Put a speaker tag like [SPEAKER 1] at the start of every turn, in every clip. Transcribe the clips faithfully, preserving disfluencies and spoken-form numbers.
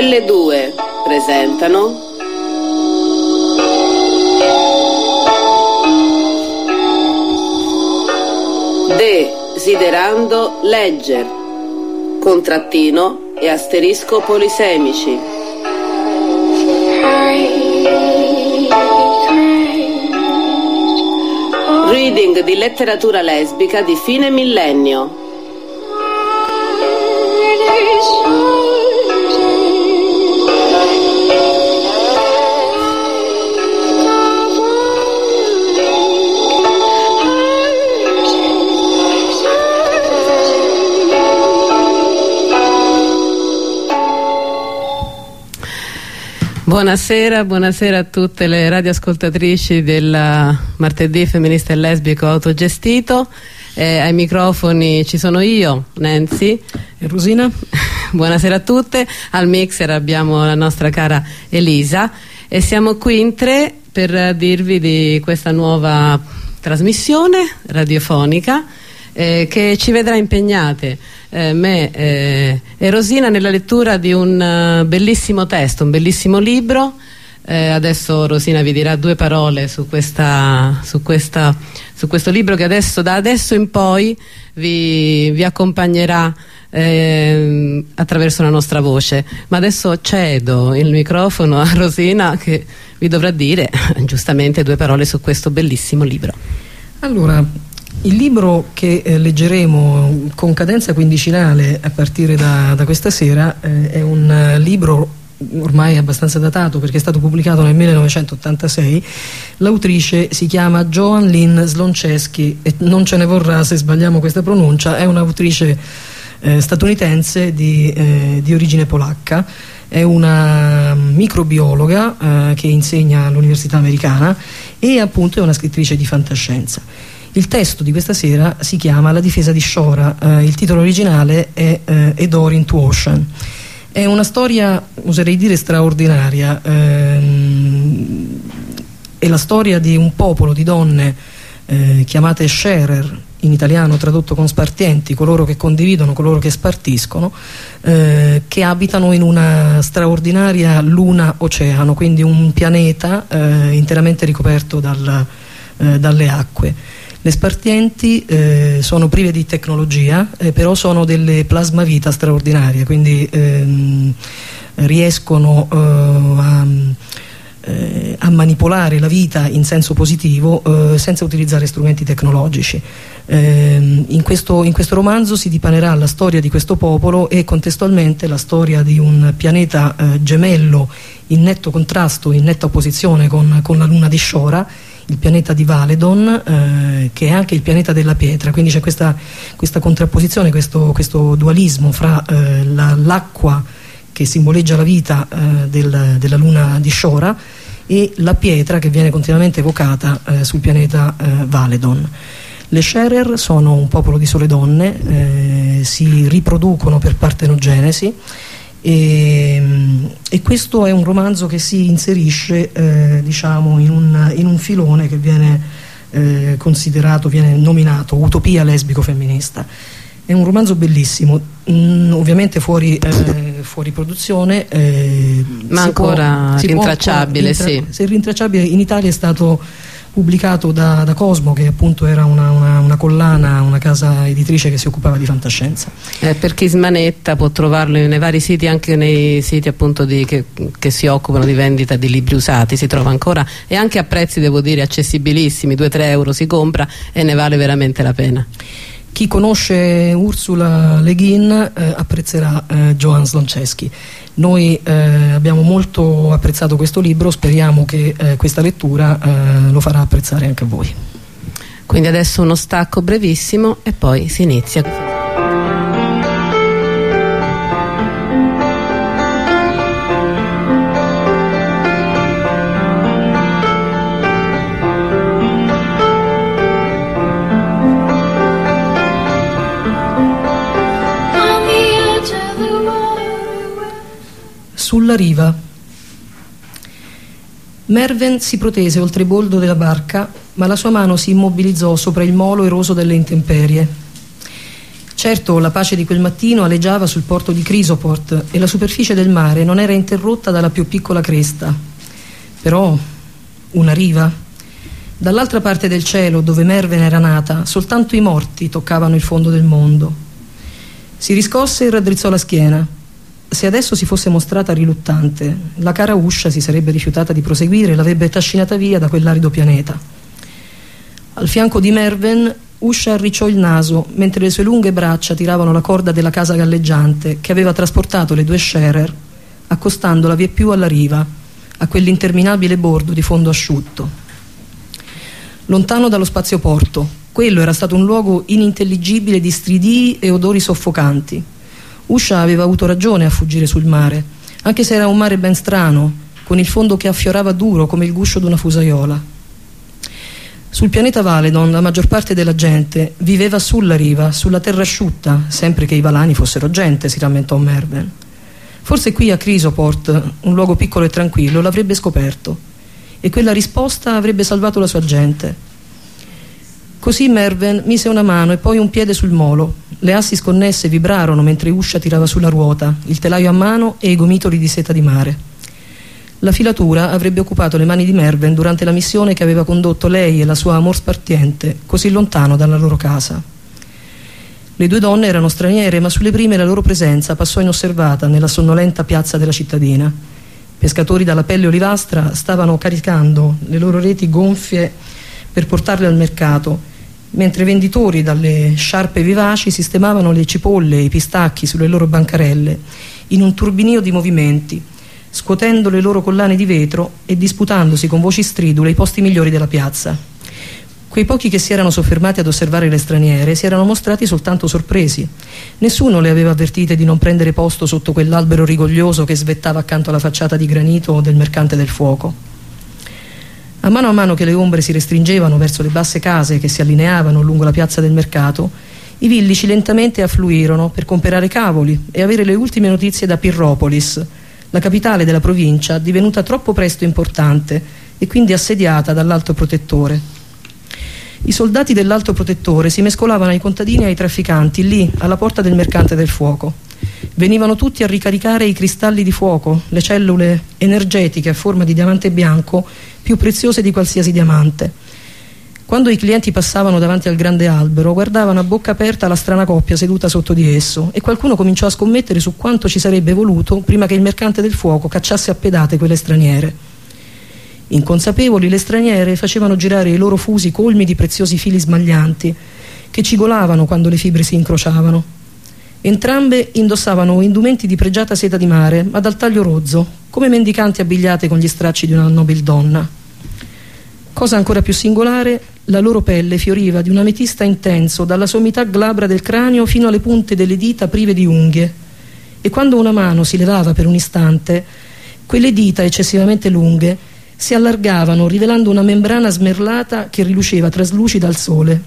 [SPEAKER 1] Elle due presentano Desiderando legger, contrattino e asterisco polisemici. Reading di letteratura lesbica di fine millennio.
[SPEAKER 2] Buonasera, buonasera a tutte le radioascoltatrici del martedì femminista e lesbico autogestito. Eh, ai microfoni ci sono io, Nancy
[SPEAKER 3] e Rosina.
[SPEAKER 2] Buonasera a tutte. Al mixer abbiamo la nostra cara Elisa e siamo qui in tre per dirvi di questa nuova trasmissione radiofonica eh, che ci vedrà impegnate Eh, me eh, e Rosina nella lettura di un uh, bellissimo testo, un bellissimo libro. Eh, adesso Rosina vi dirà due parole su, questa, su, questa, su questo libro che adesso, da adesso in poi vi, vi accompagnerà eh, attraverso la nostra voce. Ma adesso cedo il microfono a Rosina che vi dovrà dire giustamente due parole su questo bellissimo libro.
[SPEAKER 3] Allora, il libro che eh, leggeremo con cadenza quindicinale a partire da, da questa sera eh, è un uh, libro ormai abbastanza datato perché è stato pubblicato nel millenovecentottantasei. L'autrice si chiama Joan Lynn Slonczewski e non ce ne vorrà se sbagliamo questa pronuncia. È un'autrice eh, statunitense di, eh, di origine polacca. È una microbiologa eh, che insegna all'università americana e appunto è una scrittrice di fantascienza. Il testo di questa sera si chiama La difesa di Shora, eh, il titolo originale è eh, A Door into Ocean. È una storia, oserei dire, straordinaria. Ehm, è la storia di un popolo di donne eh, chiamate sharer, in italiano tradotto con spartienti, coloro che condividono, coloro che spartiscono, eh, che abitano in una straordinaria luna oceano, quindi un pianeta eh, interamente ricoperto dal, eh, dalle acque. Le spartienti eh, sono prive di tecnologia, eh, però sono delle plasmavita straordinarie, quindi ehm, riescono eh, a, eh, a manipolare la vita in senso positivo eh, senza utilizzare strumenti tecnologici. Eh, in, questo, in questo romanzo si dipanerà la storia di questo popolo e contestualmente la storia di un pianeta eh, gemello in netto contrasto, in netta opposizione con, con la luna di Shora, il pianeta di Valedon, eh, che è anche il pianeta della pietra, quindi c'è questa, questa contrapposizione, questo, questo dualismo fra eh, la, l'acqua che simboleggia la vita eh, del, della luna di Shora e la pietra che viene continuamente evocata eh, sul pianeta eh, Valedon. Le sharer sono un popolo di sole donne, eh, si riproducono per partenogenesi. E, e questo è un romanzo che si inserisce eh, diciamo in un, in un filone che viene eh, considerato, viene nominato utopia lesbico-femminista. È un romanzo bellissimo, mm, ovviamente fuori, eh, fuori produzione, eh,
[SPEAKER 2] ma ancora può, rintracciabile, può, rintra-
[SPEAKER 3] sì. Se rintracciabile, in Italia è stato pubblicato da, da Cosmo, che appunto era una, una, una collana, una casa editrice che si occupava di fantascienza.
[SPEAKER 2] Eh, per chi smanetta può trovarlo nei vari siti, anche nei siti appunto di, che, che si occupano di vendita di libri usati, si trova ancora e anche a prezzi, devo dire, accessibilissimi, due tre euro si compra e ne vale veramente la pena.
[SPEAKER 3] Chi conosce Ursula Le Guin eh, apprezzerà eh, Joan Slonczewski. Noi eh, abbiamo molto apprezzato questo libro, speriamo che eh, questa lettura eh, lo farà apprezzare anche a voi.
[SPEAKER 2] Quindi adesso uno stacco brevissimo e poi si inizia.
[SPEAKER 3] Sulla riva. Merven si protese oltre il boldo della barca, ma la sua mano si immobilizzò sopra il molo eroso delle intemperie. Certo, la pace di quel mattino aleggiava sul porto di Chrysoport e la superficie del mare non era interrotta dalla più piccola cresta. Però una riva. Dall'altra parte del cielo, dove Merven era nata, soltanto i morti toccavano il fondo del mondo. Si riscosse e raddrizzò la schiena. Se adesso si fosse mostrata riluttante, la cara Usha si sarebbe rifiutata di proseguire e l'avrebbe trascinata via da quell'arido pianeta. Al fianco di Merven, Usha arricciò il naso mentre le sue lunghe braccia tiravano la corda della casa galleggiante che aveva trasportato le due Scherer, accostandola vieppiù alla riva, a quell'interminabile bordo di fondo asciutto. Lontano dallo spazioporto, quello era stato un luogo inintelligibile di stridii e odori soffocanti. Usha aveva avuto ragione a fuggire sul mare, anche se era un mare ben strano, con il fondo che affiorava duro come il guscio di una fusaiola. Sul pianeta Valedon la maggior parte della gente viveva sulla riva, sulla terra asciutta, sempre che i Valani fossero gente, si rammentò Merven. Forse qui a Chrysoport, un luogo piccolo e tranquillo, l'avrebbe scoperto, e quella risposta avrebbe salvato la sua gente. Così Merven mise una mano e poi un piede sul molo. Le assi sconnesse vibrarono mentre Usha tirava sulla ruota, il telaio a mano e i gomitoli di seta di mare. La filatura avrebbe occupato le mani di Merven durante la missione che aveva condotto lei e la sua amor spartiente così lontano dalla loro casa. Le due donne erano straniere, ma sulle prime la loro presenza passò inosservata nella sonnolenta piazza della cittadina. Pescatori dalla pelle olivastra stavano caricando le loro reti gonfie per portarle al mercato, mentre venditori dalle sciarpe vivaci sistemavano le cipolle e i pistacchi sulle loro bancarelle in un turbinio di movimenti, scuotendo le loro collane di vetro e disputandosi con voci stridule i posti migliori della piazza. Quei pochi che si erano soffermati ad osservare le straniere si erano mostrati soltanto sorpresi. Nessuno le aveva avvertite di non prendere posto sotto quell'albero rigoglioso che svettava accanto alla facciata di granito del mercante del fuoco. A mano a mano che le ombre si restringevano verso le basse case che si allineavano lungo la piazza del mercato, i villici lentamente affluirono per comperare cavoli e avere le ultime notizie da Pirropolis, la capitale della provincia divenuta troppo presto importante e quindi assediata dall'Alto Protettore. I soldati dell'Alto Protettore si mescolavano ai contadini e ai trafficanti lì, alla porta del mercante del fuoco. Venivano tutti a ricaricare i cristalli di fuoco, le cellule energetiche a forma di diamante bianco più preziose di qualsiasi diamante. Quando i clienti passavano davanti al grande albero, guardavano a bocca aperta la strana coppia seduta sotto di esso e qualcuno cominciò a scommettere su quanto ci sarebbe voluto prima che il mercante del fuoco cacciasse a pedate quelle straniere. Inconsapevoli, le straniere facevano girare i loro fusi colmi di preziosi fili smaglianti che cigolavano quando le fibre si incrociavano. Entrambe indossavano indumenti di pregiata seta di mare, ma dal taglio rozzo, come mendicanti abbigliate con gli stracci di una nobildonna. Cosa ancora più singolare, la loro pelle fioriva di un ametista intenso dalla sommità glabra del cranio fino alle punte delle dita prive di unghie, e quando una mano si levava per un istante, quelle dita eccessivamente lunghe si allargavano rivelando una membrana smerlata che riluceva traslucida al sole.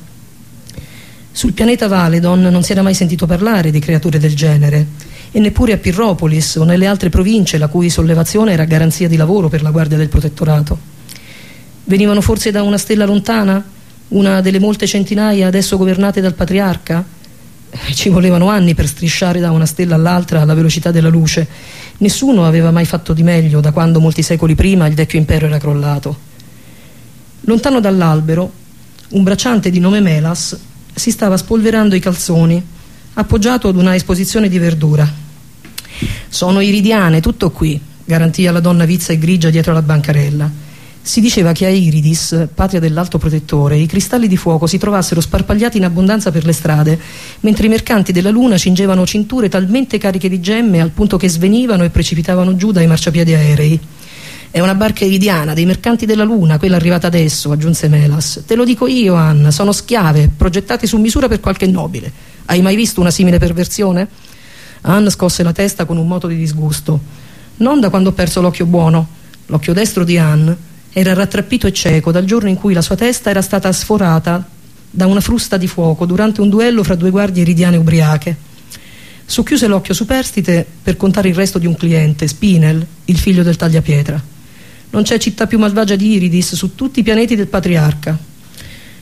[SPEAKER 3] Sul pianeta Valedon non si era mai sentito parlare di creature del genere, e neppure a Pirropolis o nelle altre province la cui sollevazione era garanzia di lavoro per la guardia del protettorato. Venivano forse da una stella lontana? Una delle molte centinaia adesso governate dal patriarca? Ci volevano anni per strisciare da una stella all'altra alla velocità della luce. Nessuno aveva mai fatto di meglio da quando molti secoli prima il vecchio impero era crollato. Lontano dall'albero, un bracciante di nome Melas si stava spolverando i calzoni, appoggiato ad una esposizione di verdura. «Sono iridiane, tutto qui», garantì la donna vizza e grigia dietro la bancarella. Si diceva che a Iridis, patria dell'Alto Protettore, i cristalli di fuoco si trovassero sparpagliati in abbondanza per le strade, mentre i mercanti della Luna cingevano cinture talmente cariche di gemme al punto che svenivano e precipitavano giù dai marciapiedi aerei. «È una barca iridiana dei mercanti della Luna, quella arrivata adesso», aggiunse Melas. «Te lo dico io, Ann, sono schiave, progettate su misura per qualche nobile. Hai mai visto una simile perversione?» Ann scosse la testa con un moto di disgusto. Non da quando ho perso l'occhio buono. L'occhio destro di Ann era rattrappito e cieco dal giorno in cui la sua testa era stata sforata da una frusta di fuoco durante un duello fra due guardie iridiane ubriache. Socchiuse l'occhio superstite per contare il resto di un cliente, Spinel, il figlio del tagliapietra. Non c'è città più malvagia di Iridis su tutti i pianeti del patriarca.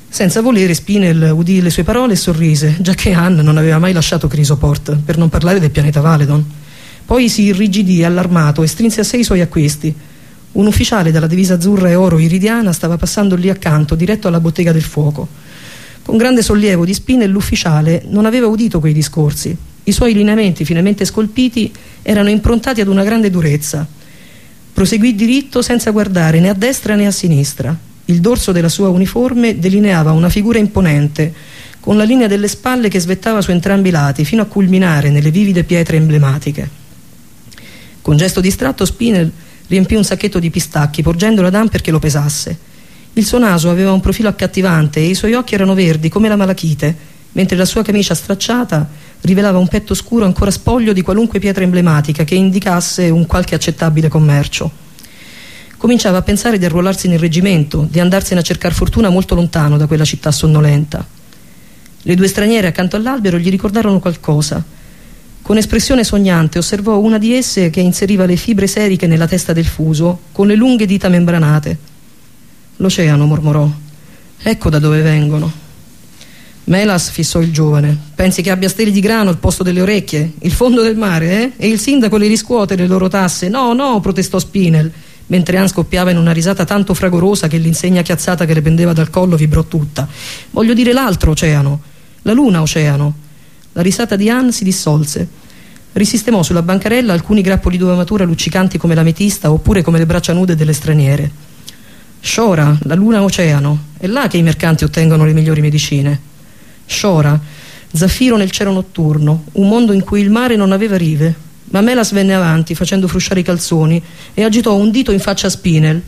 [SPEAKER 3] Senza volere Spinel udì le sue parole e sorrise, giacché Anne non aveva mai lasciato Crisoport, per non parlare del pianeta Valedon. Poi si irrigidì allarmato e strinse a sé i suoi acquisti. Un ufficiale dalla divisa azzurra e oro iridiana stava passando lì accanto, diretto alla bottega del fuoco. Con grande sollievo di Spinel l'ufficiale non aveva udito quei discorsi. I suoi lineamenti finemente scolpiti erano improntati ad una grande durezza. Proseguì diritto senza guardare né a destra né a sinistra. Il dorso della sua uniforme delineava una figura imponente, con la linea delle spalle che svettava su entrambi i lati, fino a culminare nelle vivide pietre emblematiche. Con gesto distratto Spinel riempì un sacchetto di pistacchi, porgendolo ad Anne perché lo pesasse. Il suo naso aveva un profilo accattivante e i suoi occhi erano verdi come la malachite, mentre la sua camicia stracciata rivelava un petto scuro ancora spoglio di qualunque pietra emblematica che indicasse un qualche accettabile commercio. Cominciava a pensare di arruolarsi nel reggimento, di andarsene a cercar fortuna molto lontano da quella città sonnolenta. Le due straniere accanto all'albero gli ricordarono qualcosa. Con espressione sognante osservò una di esse che inseriva le fibre seriche nella testa del fuso, con le lunghe dita membranate. L'oceano, mormorò. Ecco da dove vengono. Melas fissò il giovane. Pensi che abbia steli di grano al posto delle orecchie? Il fondo del mare, eh? E il sindaco le riscuote le loro tasse? No, no, protestò Spinel, mentre Anne scoppiava in una risata tanto fragorosa che l'insegna chiazzata che le pendeva dal collo vibrò tutta. Voglio dire l'altro oceano, la luna oceano. La risata di Anne si dissolse. Risistemò sulla bancarella alcuni grappoli d'uva matura luccicanti come l'ametista oppure come le braccia nude delle straniere. Shora, la luna oceano, è là che i mercanti ottengono le migliori medicine. Shora, zaffiro nel cielo notturno, un mondo in cui il mare non aveva rive. Ma Melas venne avanti facendo frusciare i calzoni e agitò un dito in faccia a Spinel.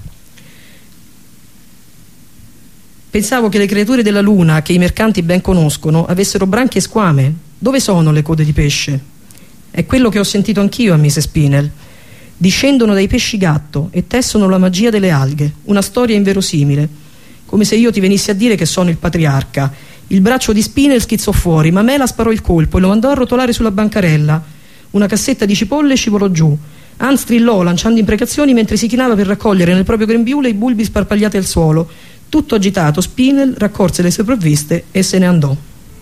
[SPEAKER 3] Pensavo che le creature della luna, che i mercanti ben conoscono, avessero branchie e squame. Dove sono le code di pesce? È quello che ho sentito anch'io, ammise Spinel. Discendono dai pesci gatto e tessono la magia delle alghe, una storia inverosimile. Come se io ti venissi a dire che sono il patriarca. Il braccio di Spinel schizzò fuori, ma Melas sparò il colpo e lo mandò a rotolare sulla bancarella. Una cassetta di cipolle scivolò giù. Anne strillò lanciando imprecazioni mentre si chinava per raccogliere nel proprio grembiule i bulbi sparpagliati al suolo. Tutto agitato, Spinel raccolse le sue provviste e se ne andò.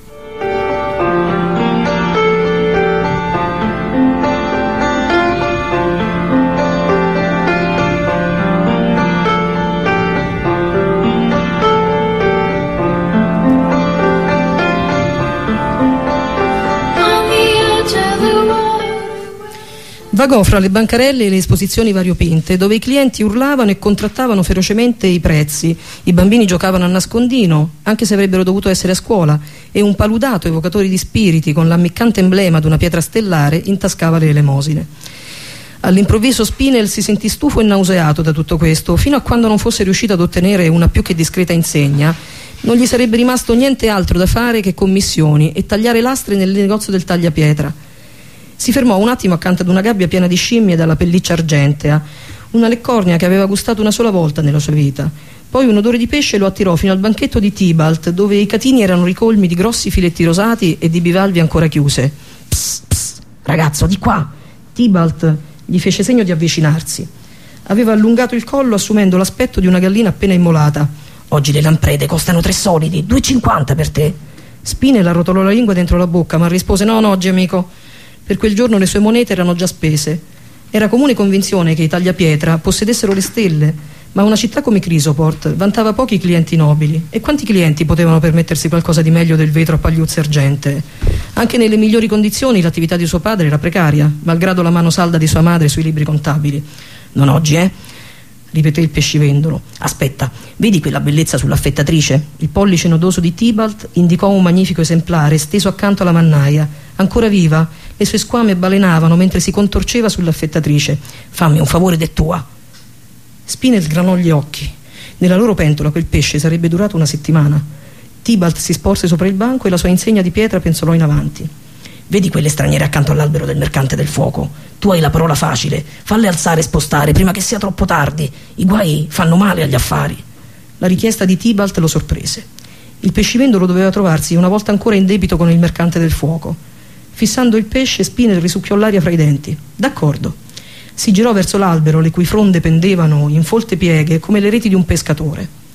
[SPEAKER 3] Vagò fra le bancarelle e le esposizioni variopinte, dove i clienti urlavano e contrattavano ferocemente i prezzi, i bambini giocavano a nascondino, anche se avrebbero dovuto essere a scuola, e un paludato evocatore di spiriti con l'ammiccante emblema di una pietra stellare intascava le elemosine. All'improvviso Spinel si sentì stufo e nauseato da tutto questo, fino a quando non fosse riuscito ad ottenere una più che discreta insegna. Non gli sarebbe rimasto niente altro da fare che commissioni e tagliare lastre nel negozio del tagliapietra. Si fermò un attimo accanto ad una gabbia piena di scimmie dalla pelliccia argentea, una leccornia che aveva gustato una sola volta nella sua vita. Poi un odore di pesce lo attirò fino al banchetto di Tybalt, dove i catini erano ricolmi di grossi filetti rosati e di bivalvi ancora chiuse. Psst, psst, ragazzo, di qua! Tybalt gli fece segno di avvicinarsi. Aveva allungato il collo assumendo l'aspetto di una gallina appena immolata. Oggi le lamprede costano tre solidi, due e cinquanta per te. Spinel arrotolò la lingua dentro la bocca, ma rispose: no, no, oggi amico. Per quel giorno le sue monete erano già spese. Era comune convinzione che i tagliapietra possedessero le stelle, ma una città come Crisoport vantava pochi clienti nobili. E quanti clienti potevano permettersi qualcosa di meglio del vetro a pagliuzze argentee? Anche nelle migliori condizioni l'attività di suo padre era precaria, malgrado la mano salda di sua madre sui libri contabili. Non oggi, eh? Ripeté il pescivendolo. Aspetta, vedi quella bellezza sull'affettatrice? Il pollice nodoso di Tybalt indicò un magnifico esemplare steso accanto alla mannaia, ancora viva. Le sue squame balenavano mentre si contorceva sull'affettatrice. Fammi un favore de tua. Spinel sgranò gli occhi. Nella loro pentola quel pesce sarebbe durato una settimana. Tybalt si sporse sopra il banco e la sua insegna di pietra penzolò in avanti. Vedi quelle straniere accanto all'albero del mercante del fuoco? Tu hai la parola facile, falle alzare e spostare prima che sia troppo tardi. I guai fanno male agli affari. La richiesta di Tybalt lo sorprese. Il pescivendolo doveva trovarsi una volta ancora in debito con il mercante del fuoco. Fissando il pesce, Spinel risucchiò l'aria fra i denti. D'accordo. Si girò verso l'albero, le cui fronde pendevano in folte pieghe come le reti di un pescatore.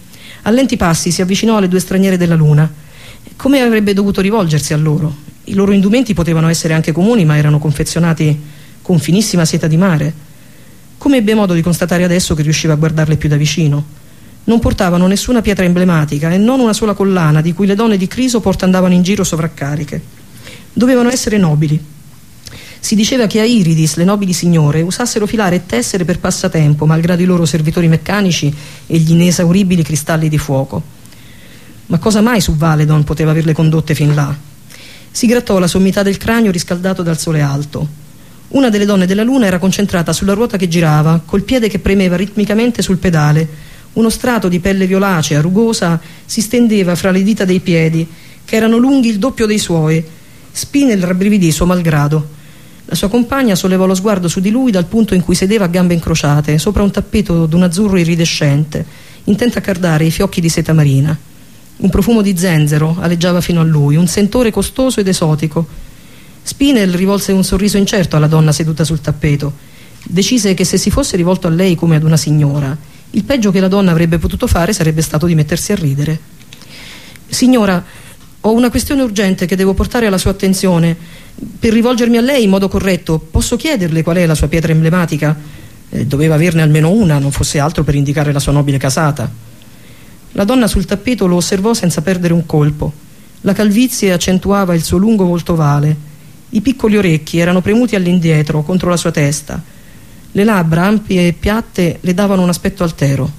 [SPEAKER 3] A lenti passi si avvicinò alle due straniere della luna. Come avrebbe dovuto rivolgersi a loro? I loro indumenti potevano essere anche comuni, ma erano confezionati con finissima seta di mare. Come ebbe modo di constatare adesso che riusciva a guardarle più da vicino? Non portavano nessuna pietra emblematica e non una sola collana di cui le donne di Crisoport andavano in giro sovraccariche. Dovevano essere nobili. Si diceva che a Iridis le nobili signore usassero filare e tessere per passatempo, malgrado i loro servitori meccanici e gli inesauribili cristalli di fuoco. Ma cosa mai su Valedon poteva averle condotte fin là? Si grattò la sommità del cranio riscaldato dal sole alto. Una delle donne della luna era concentrata sulla ruota che girava, col piede che premeva ritmicamente sul pedale. Uno strato di pelle violacea, rugosa, si stendeva fra le dita dei piedi, che erano lunghi il doppio dei suoi. Spinel rabbrividì suo malgrado. La sua compagna sollevò lo sguardo su di lui dal punto in cui sedeva a gambe incrociate, sopra un tappeto d'un azzurro iridescente, intenta a cardare i fiocchi di seta marina. Un profumo di zenzero aleggiava fino a lui, un sentore costoso ed esotico. Spinel rivolse un sorriso incerto alla donna seduta sul tappeto. Decise che se si fosse rivolto a lei come ad una signora, il peggio che la donna avrebbe potuto fare sarebbe stato di mettersi a ridere. Signora, ho una questione urgente che devo portare alla sua attenzione. Per rivolgermi a lei in modo corretto, posso chiederle qual è la sua pietra emblematica? Eh, doveva averne almeno una, non fosse altro per indicare la sua nobile casata. La donna sul tappeto lo osservò senza perdere un colpo. La calvizie accentuava il suo lungo volto ovale. I piccoli orecchi erano premuti all'indietro contro la sua testa. Le labbra ampie e piatte le davano un aspetto altero.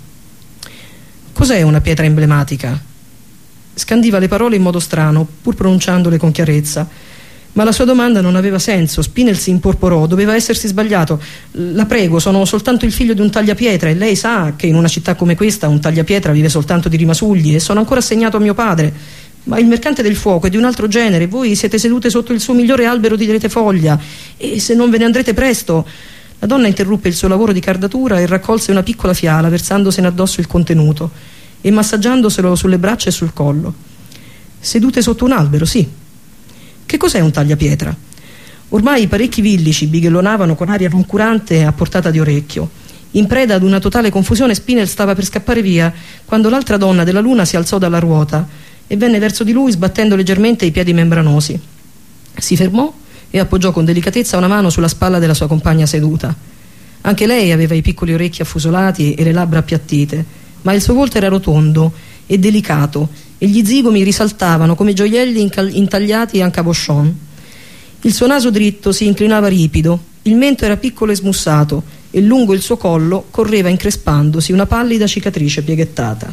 [SPEAKER 3] Cos'è una pietra emblematica? Scandiva le parole in modo strano, pur pronunciandole con chiarezza. Ma la sua domanda non aveva senso. Spinel si imporporò, doveva essersi sbagliato. La prego, sono soltanto il figlio di un tagliapietra e lei sa che in una città come questa un tagliapietra vive soltanto di rimasugli e sono ancora assegnato a mio padre. Ma il mercante del fuoco è di un altro genere, voi siete sedute sotto il suo migliore albero di retefoglia e se non ve ne andrete presto... La donna interruppe il suo lavoro di cardatura e raccolse una piccola fiala versandosene addosso il contenuto e massaggiandoselo sulle braccia e sul collo. Sedute sotto un albero, sì. Che cos'è un tagliapietra? Ormai parecchi villici bighellonavano con aria noncurante a portata di orecchio. In preda ad una totale confusione, Spinel stava per scappare via quando l'altra donna della luna si alzò dalla ruota e venne verso di lui sbattendo leggermente i piedi membranosi. Si fermò e appoggiò con delicatezza una mano sulla spalla della sua compagna seduta. Anche lei aveva i piccoli orecchi affusolati e le labbra appiattite, ma il suo volto era rotondo e delicato e gli zigomi risaltavano come gioielli intagliati en cabochon. Il suo naso dritto si inclinava ripido, il mento era piccolo e smussato e lungo il suo collo correva increspandosi una pallida cicatrice pieghettata.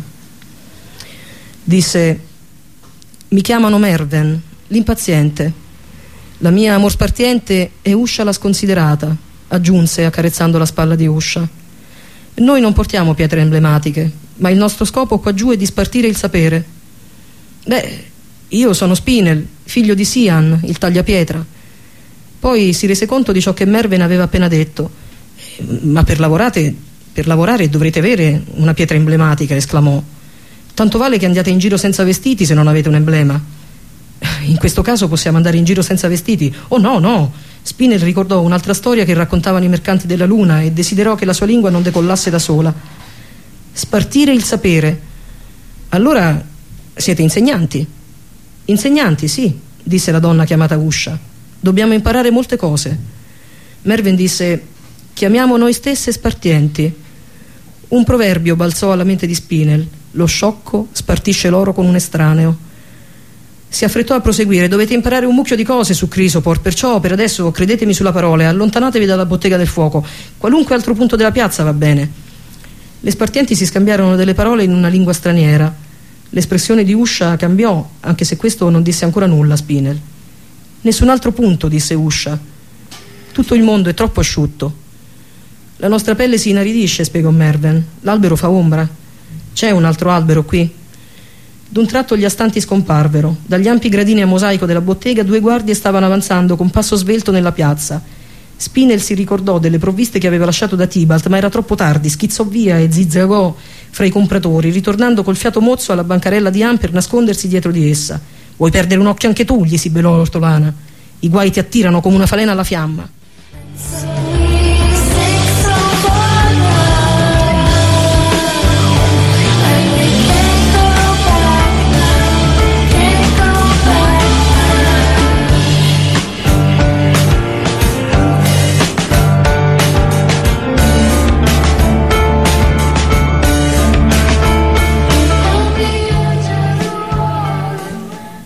[SPEAKER 3] Disse: mi chiamano Merven, l'impaziente. La mia amor spartiente è Uscia la sconsiderata, aggiunse accarezzando la spalla di Uscia. Noi non portiamo pietre emblematiche, ma il nostro scopo qua giù è di spartire il sapere. Beh, io sono Spinel, figlio di Sian, il tagliapietra. Poi si rese conto di ciò che Merven aveva appena detto. Ma per lavorare, per lavorare dovrete avere una pietra emblematica, esclamò. Tanto vale che andiate in giro senza vestiti se non avete un emblema. In questo caso possiamo andare in giro senza vestiti. Oh no, no. Spinel ricordò un'altra storia che raccontavano i mercanti della luna e desiderò che la sua lingua non decollasse da sola. Spartire il sapere. Allora siete insegnanti? Insegnanti, sì, disse la donna chiamata Uscia. Dobbiamo imparare molte cose. Merven disse: chiamiamo noi stesse spartienti. Un proverbio balzò alla mente di Spinel: lo sciocco spartisce l'oro con un estraneo. Si affrettò a proseguire: dovete imparare un mucchio di cose su Crisoport, perciò per adesso credetemi sulla parola, allontanatevi dalla bottega del fuoco, qualunque altro punto della piazza va bene. Le spartienti si scambiarono delle parole in una lingua straniera. L'espressione di Uscia cambiò, anche se questo non disse ancora nulla a Spinel. Nessun altro punto, disse Uscia. Tutto il mondo è troppo asciutto. La nostra pelle si inaridisce, spiegò Merven. L'albero fa ombra. C'è un altro albero qui. D'un tratto gli astanti scomparvero. Dagli ampi gradini a mosaico della bottega due guardie stavano avanzando con passo svelto nella piazza. Spinel si ricordò delle provviste che aveva lasciato da Tibalt, ma era troppo tardi. Schizzò via e zigzagò fra i compratori, ritornando col fiato mozzo alla bancarella di Han per nascondersi dietro di essa. Vuoi perdere un occhio anche tu? Gli si belò l'ortolana. I guai ti attirano come una falena alla fiamma.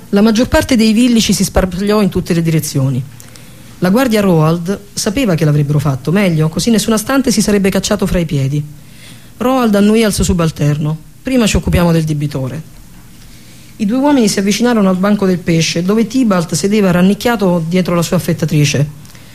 [SPEAKER 3] La maggior parte dei villici si sparpagliò in tutte le direzioni. La guardia Roald sapeva che l'avrebbero fatto, meglio, così nessun astante si sarebbe cacciato fra i piedi. Roald annuì al suo subalterno: prima ci occupiamo del debitore. I due uomini si avvicinarono al banco del pesce, dove Tybalt sedeva rannicchiato dietro la sua affettatrice.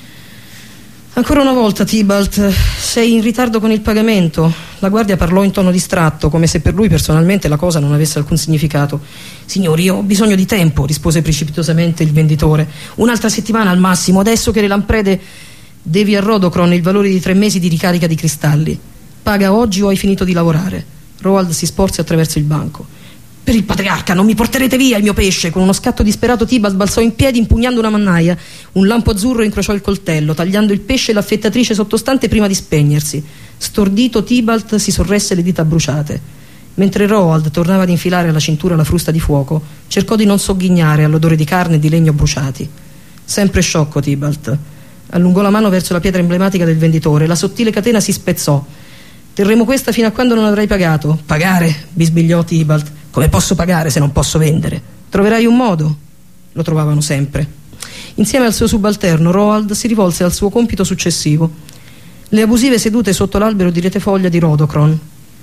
[SPEAKER 3] Ancora una volta, Tybalt, sei in ritardo con il pagamento. La guardia parlò in tono distratto, come se per lui personalmente la cosa non avesse alcun significato. Signori, io ho bisogno di tempo, rispose precipitosamente il venditore. Un'altra settimana al massimo, adesso che le lamprede... Devi a Rodocron il valore di tre mesi di ricarica di cristalli. Paga oggi o hai finito di lavorare. Roald si sporse attraverso il banco. Per il patriarca, non mi porterete via il mio pesce! Con uno scatto disperato Tybalt balzò in piedi impugnando una mannaia. Un lampo azzurro incrociò il coltello, tagliando il pesce e l'affettatrice sottostante prima di spegnersi. Stordito, Tybalt si sorresse le dita bruciate. Mentre Roald tornava ad infilare alla cintura la frusta di fuoco, cercò di non sogghignare all'odore di carne e di legno bruciati. Sempre sciocco, Tybalt. Allungò la mano verso la pietra emblematica del venditore. La sottile catena si spezzò. Terremo questa fino a quando non avrai pagato. Pagare? Bisbigliò Tybalt. Come posso pagare se non posso vendere? Troverai un modo. Lo trovavano sempre. Insieme al suo subalterno, Roald si rivolse al suo compito successivo: le abusive sedute sotto l'albero di retefoglia di Rodocron.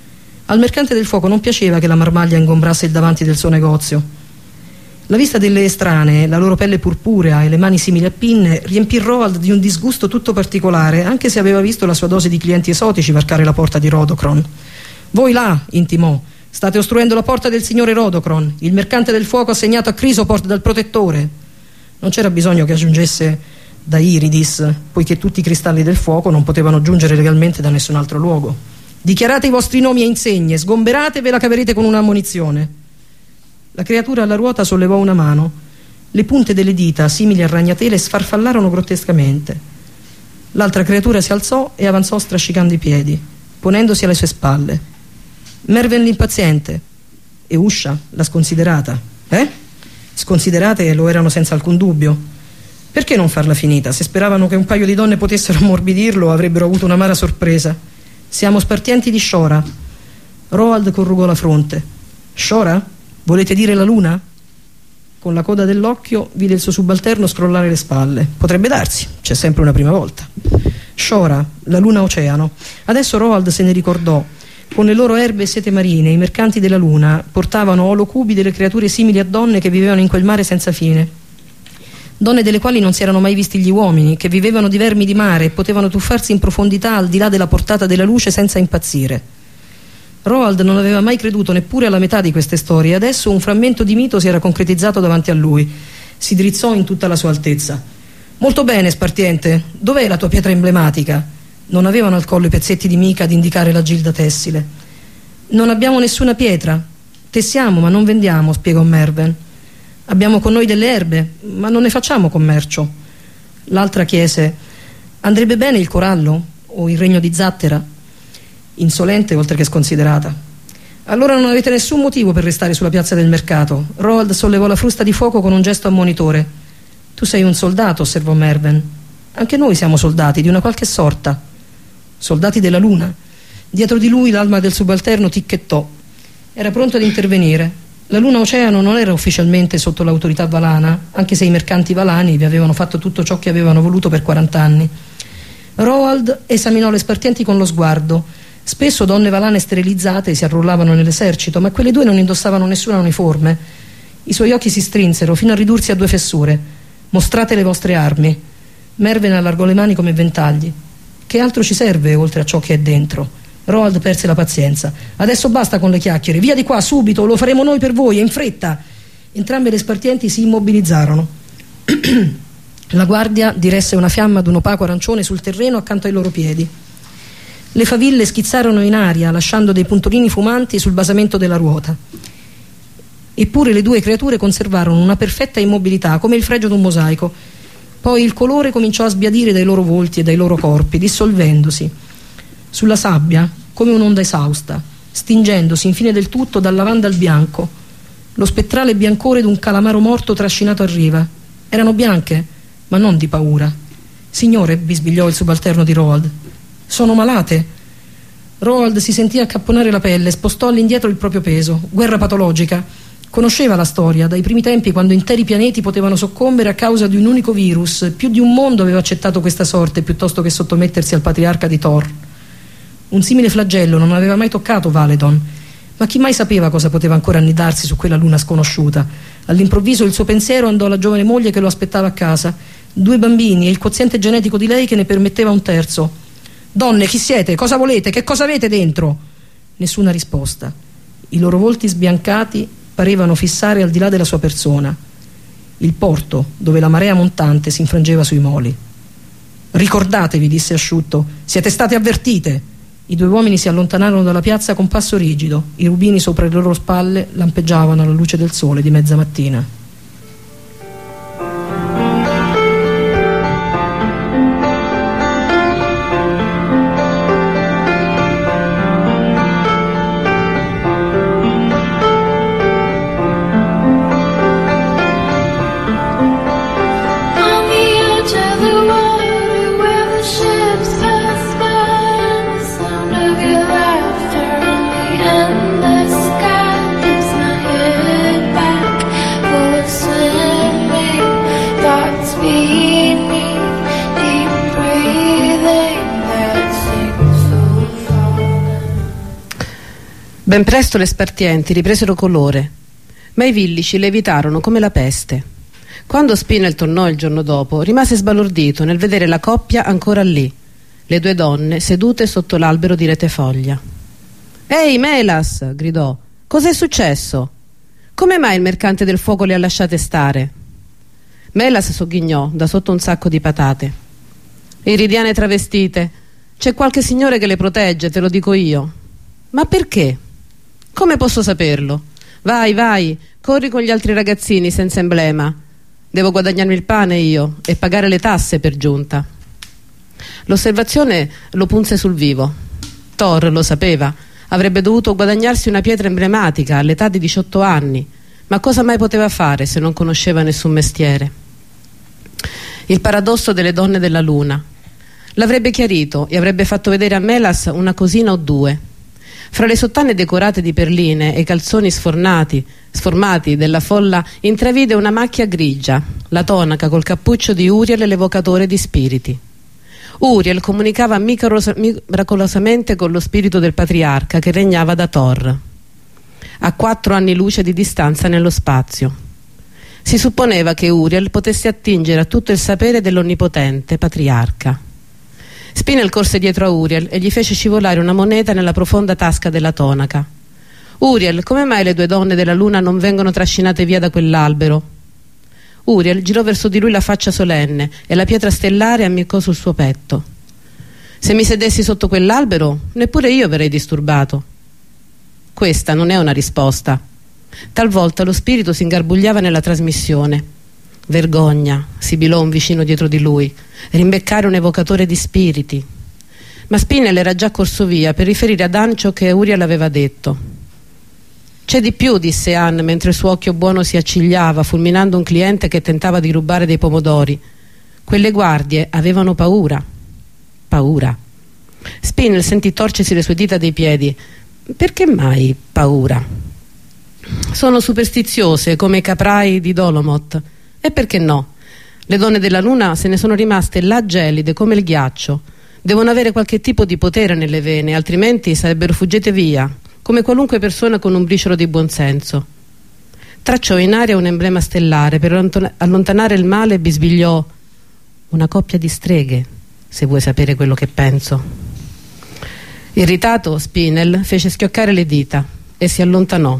[SPEAKER 3] Al mercante del fuoco non piaceva che la marmaglia ingombrasse il davanti del suo negozio. La vista delle estranee, la loro pelle purpurea e le mani simili a pinne, riempì Roald di un disgusto tutto particolare, anche se aveva visto la sua dose di clienti esotici varcare la porta di Rodocron. Voi là, intimò, state ostruendo la porta del signore Rodocron, il mercante del fuoco assegnato a Chrysoport dal protettore. Non c'era bisogno che aggiungesse da Iridis, poiché tutti i cristalli del fuoco non potevano giungere legalmente da nessun altro luogo. Dichiarate i vostri nomi e insegne, sgomberate e ve la caverete con una ammonizione. La creatura alla ruota sollevò una mano. Le punte delle dita, simili a ragnatele, sfarfallarono grottescamente. L'altra creatura si alzò e avanzò strascicando i piedi, ponendosi alle sue spalle. Merven l'impaziente e Usha la sconsiderata. Eh? Sconsiderate lo erano senza alcun dubbio. Perché non farla finita? Se speravano che un paio di donne potessero ammorbidirlo, avrebbero avuto un'amara sorpresa. Siamo spartienti di Shora. Roald corrugò la fronte. Shora? Volete dire la luna? Con la coda dell'occhio vide il suo subalterno scrollare le spalle. Potrebbe darsi, c'è sempre una prima volta. Shora, la luna oceano. Adesso Roald se ne ricordò. Con le loro erbe e sete marine, i mercanti della luna portavano olocubi delle creature simili a donne che vivevano in quel mare senza fine. Donne delle quali non si erano mai visti gli uomini, che vivevano di vermi di mare e potevano tuffarsi in profondità al di là della portata della luce senza impazzire. Roald non aveva mai creduto neppure alla metà di queste storie e adesso un frammento di mito si era concretizzato davanti a lui. Si drizzò in tutta la sua altezza. Molto bene, spartiente, dov'è la tua pietra emblematica? Non avevano al collo i pezzetti di mica ad indicare la gilda tessile. Non abbiamo nessuna pietra. Tessiamo ma non vendiamo, spiegò Merven. Abbiamo con noi delle erbe, ma non ne facciamo commercio. L'altra chiese: andrebbe bene il corallo o il regno di Zattera? Insolente oltre che sconsiderata. Allora non avete nessun motivo per restare sulla piazza del mercato. Roald sollevò la frusta di fuoco con un gesto ammonitore. Tu sei un soldato, osservò Merven. Anche noi siamo soldati di una qualche sorta. Soldati della luna. Dietro di lui l'alma del subalterno ticchettò. Era pronto ad intervenire. La luna oceano non era ufficialmente sotto l'autorità valana, anche se i mercanti valani vi avevano fatto tutto ciò che avevano voluto per quarant'anni. Roald esaminò le spartienti con lo sguardo. Spesso donne valane sterilizzate si arruolavano nell'esercito, ma quelle due non indossavano nessuna uniforme. I suoi occhi si strinsero fino a ridursi a due fessure. Mostrate le vostre armi. Merven allargò le mani come ventagli. Che altro ci serve oltre a ciò che è dentro? Roald perse la pazienza. Adesso basta con le chiacchiere, via di qua, subito, lo faremo noi per voi, e in fretta. Entrambe le spartienti si immobilizzarono. La guardia diresse una fiamma ad un opaco arancione sul terreno accanto ai loro piedi. Le faville schizzarono in aria, lasciando dei puntolini fumanti sul basamento della ruota. Eppure le due creature conservarono una perfetta immobilità, come il fregio d'un mosaico. Poi il colore cominciò a sbiadire dai loro volti e dai loro corpi, dissolvendosi sulla sabbia come un'onda esausta, stingendosi infine del tutto dal lavanda al bianco, lo spettrale biancore d'un calamaro morto trascinato a riva. Erano bianche, ma non di paura. Signore, bisbigliò il subalterno di Roald, sono malate. Roald si sentì accapponare la pelle, spostò all'indietro il proprio peso. Guerra patologica. Conosceva la storia, dai primi tempi, quando interi pianeti potevano soccombere a causa di un unico virus. Più di un mondo aveva accettato questa sorte piuttosto che sottomettersi al patriarca di Thor. Un simile flagello non aveva mai toccato Valedon, ma chi mai sapeva cosa poteva ancora annidarsi su quella luna sconosciuta. All'improvviso il suo pensiero andò alla giovane moglie che lo aspettava a casa, due bambini e il quoziente genetico di lei che ne permetteva un terzo. «Donne, chi siete? Cosa volete? Che cosa avete dentro?» Nessuna risposta. I loro volti sbiancati parevano fissare al di là della sua persona. Il porto, dove la marea montante si infrangeva sui moli. «Ricordatevi», disse asciutto, «siete state avvertite». I due uomini si allontanarono dalla piazza con passo rigido. I rubini sopra le loro spalle lampeggiavano alla luce del sole di mezza mattina.
[SPEAKER 2] Ben presto le spartienti ripresero colore, ma i villici le evitarono come la peste. Quando Spinel tornò il giorno dopo, rimase sbalordito nel vedere la coppia ancora lì, le due donne sedute sotto l'albero di retefoglia. «Ehi, Melas!» gridò. «Cos'è successo? Come mai il mercante del fuoco le ha lasciate stare?» Melas sogghignò da sotto un sacco di patate. «Iridiane travestite. C'è qualche signore che le protegge, te lo dico io». «Ma perché?» «Come posso saperlo? Vai, vai, corri con gli altri ragazzini senza emblema. Devo guadagnarmi il pane io e pagare le tasse per giunta». L'osservazione lo punse sul vivo. Thor lo sapeva, avrebbe dovuto guadagnarsi una pietra emblematica all'età di diciotto anni, ma cosa mai poteva fare se non conosceva nessun mestiere? Il paradosso delle donne della luna. L'avrebbe chiarito e avrebbe fatto vedere a Melas una cosina o due. Fra le sottane decorate di perline e i calzoni sfornati, sformati della folla intravide una macchia grigia, la tonaca col cappuccio di Uriel, l'evocatore di spiriti. Uriel comunicava miracolosamente con lo spirito del patriarca che regnava da Thor, a quattro anni luce di distanza nello spazio. Si supponeva che Uriel potesse attingere a tutto il sapere dell'onnipotente patriarca. Spinel corse dietro a Uriel e gli fece scivolare una moneta nella profonda tasca della tonaca. «Uriel, come mai le due donne della luna non vengono trascinate via da quell'albero?» Uriel girò verso di lui la faccia solenne e la pietra stellare ammiccò sul suo petto. «Se mi sedessi sotto quell'albero, neppure io verrei disturbato». Questa non è una risposta. Talvolta lo spirito si ingarbugliava nella trasmissione. «Vergogna», sibilò un vicino dietro di lui, «rimbeccare un evocatore di spiriti». Ma Spinel era già corso via per riferire ad Anne ciò che Uriel aveva detto. «C'è di più», disse Anne mentre il suo occhio buono si accigliava fulminando un cliente che tentava di rubare dei pomodori. «Quelle guardie avevano paura». «Paura?» Spinel sentì torcersi le sue dita dei piedi. «Perché mai paura?» «Sono superstiziose come i caprai di Dolomot. E perché no? Le donne della luna se ne sono rimaste là gelide come il ghiaccio. Devono avere qualche tipo di potere nelle vene, altrimenti sarebbero fuggite via, come qualunque persona con un briciolo di buonsenso». Tracciò in aria un emblema stellare per allontanare il male e bisbigliò: «Una coppia di streghe, se vuoi sapere quello che penso». Irritato, Spinel fece schioccare le dita e si allontanò.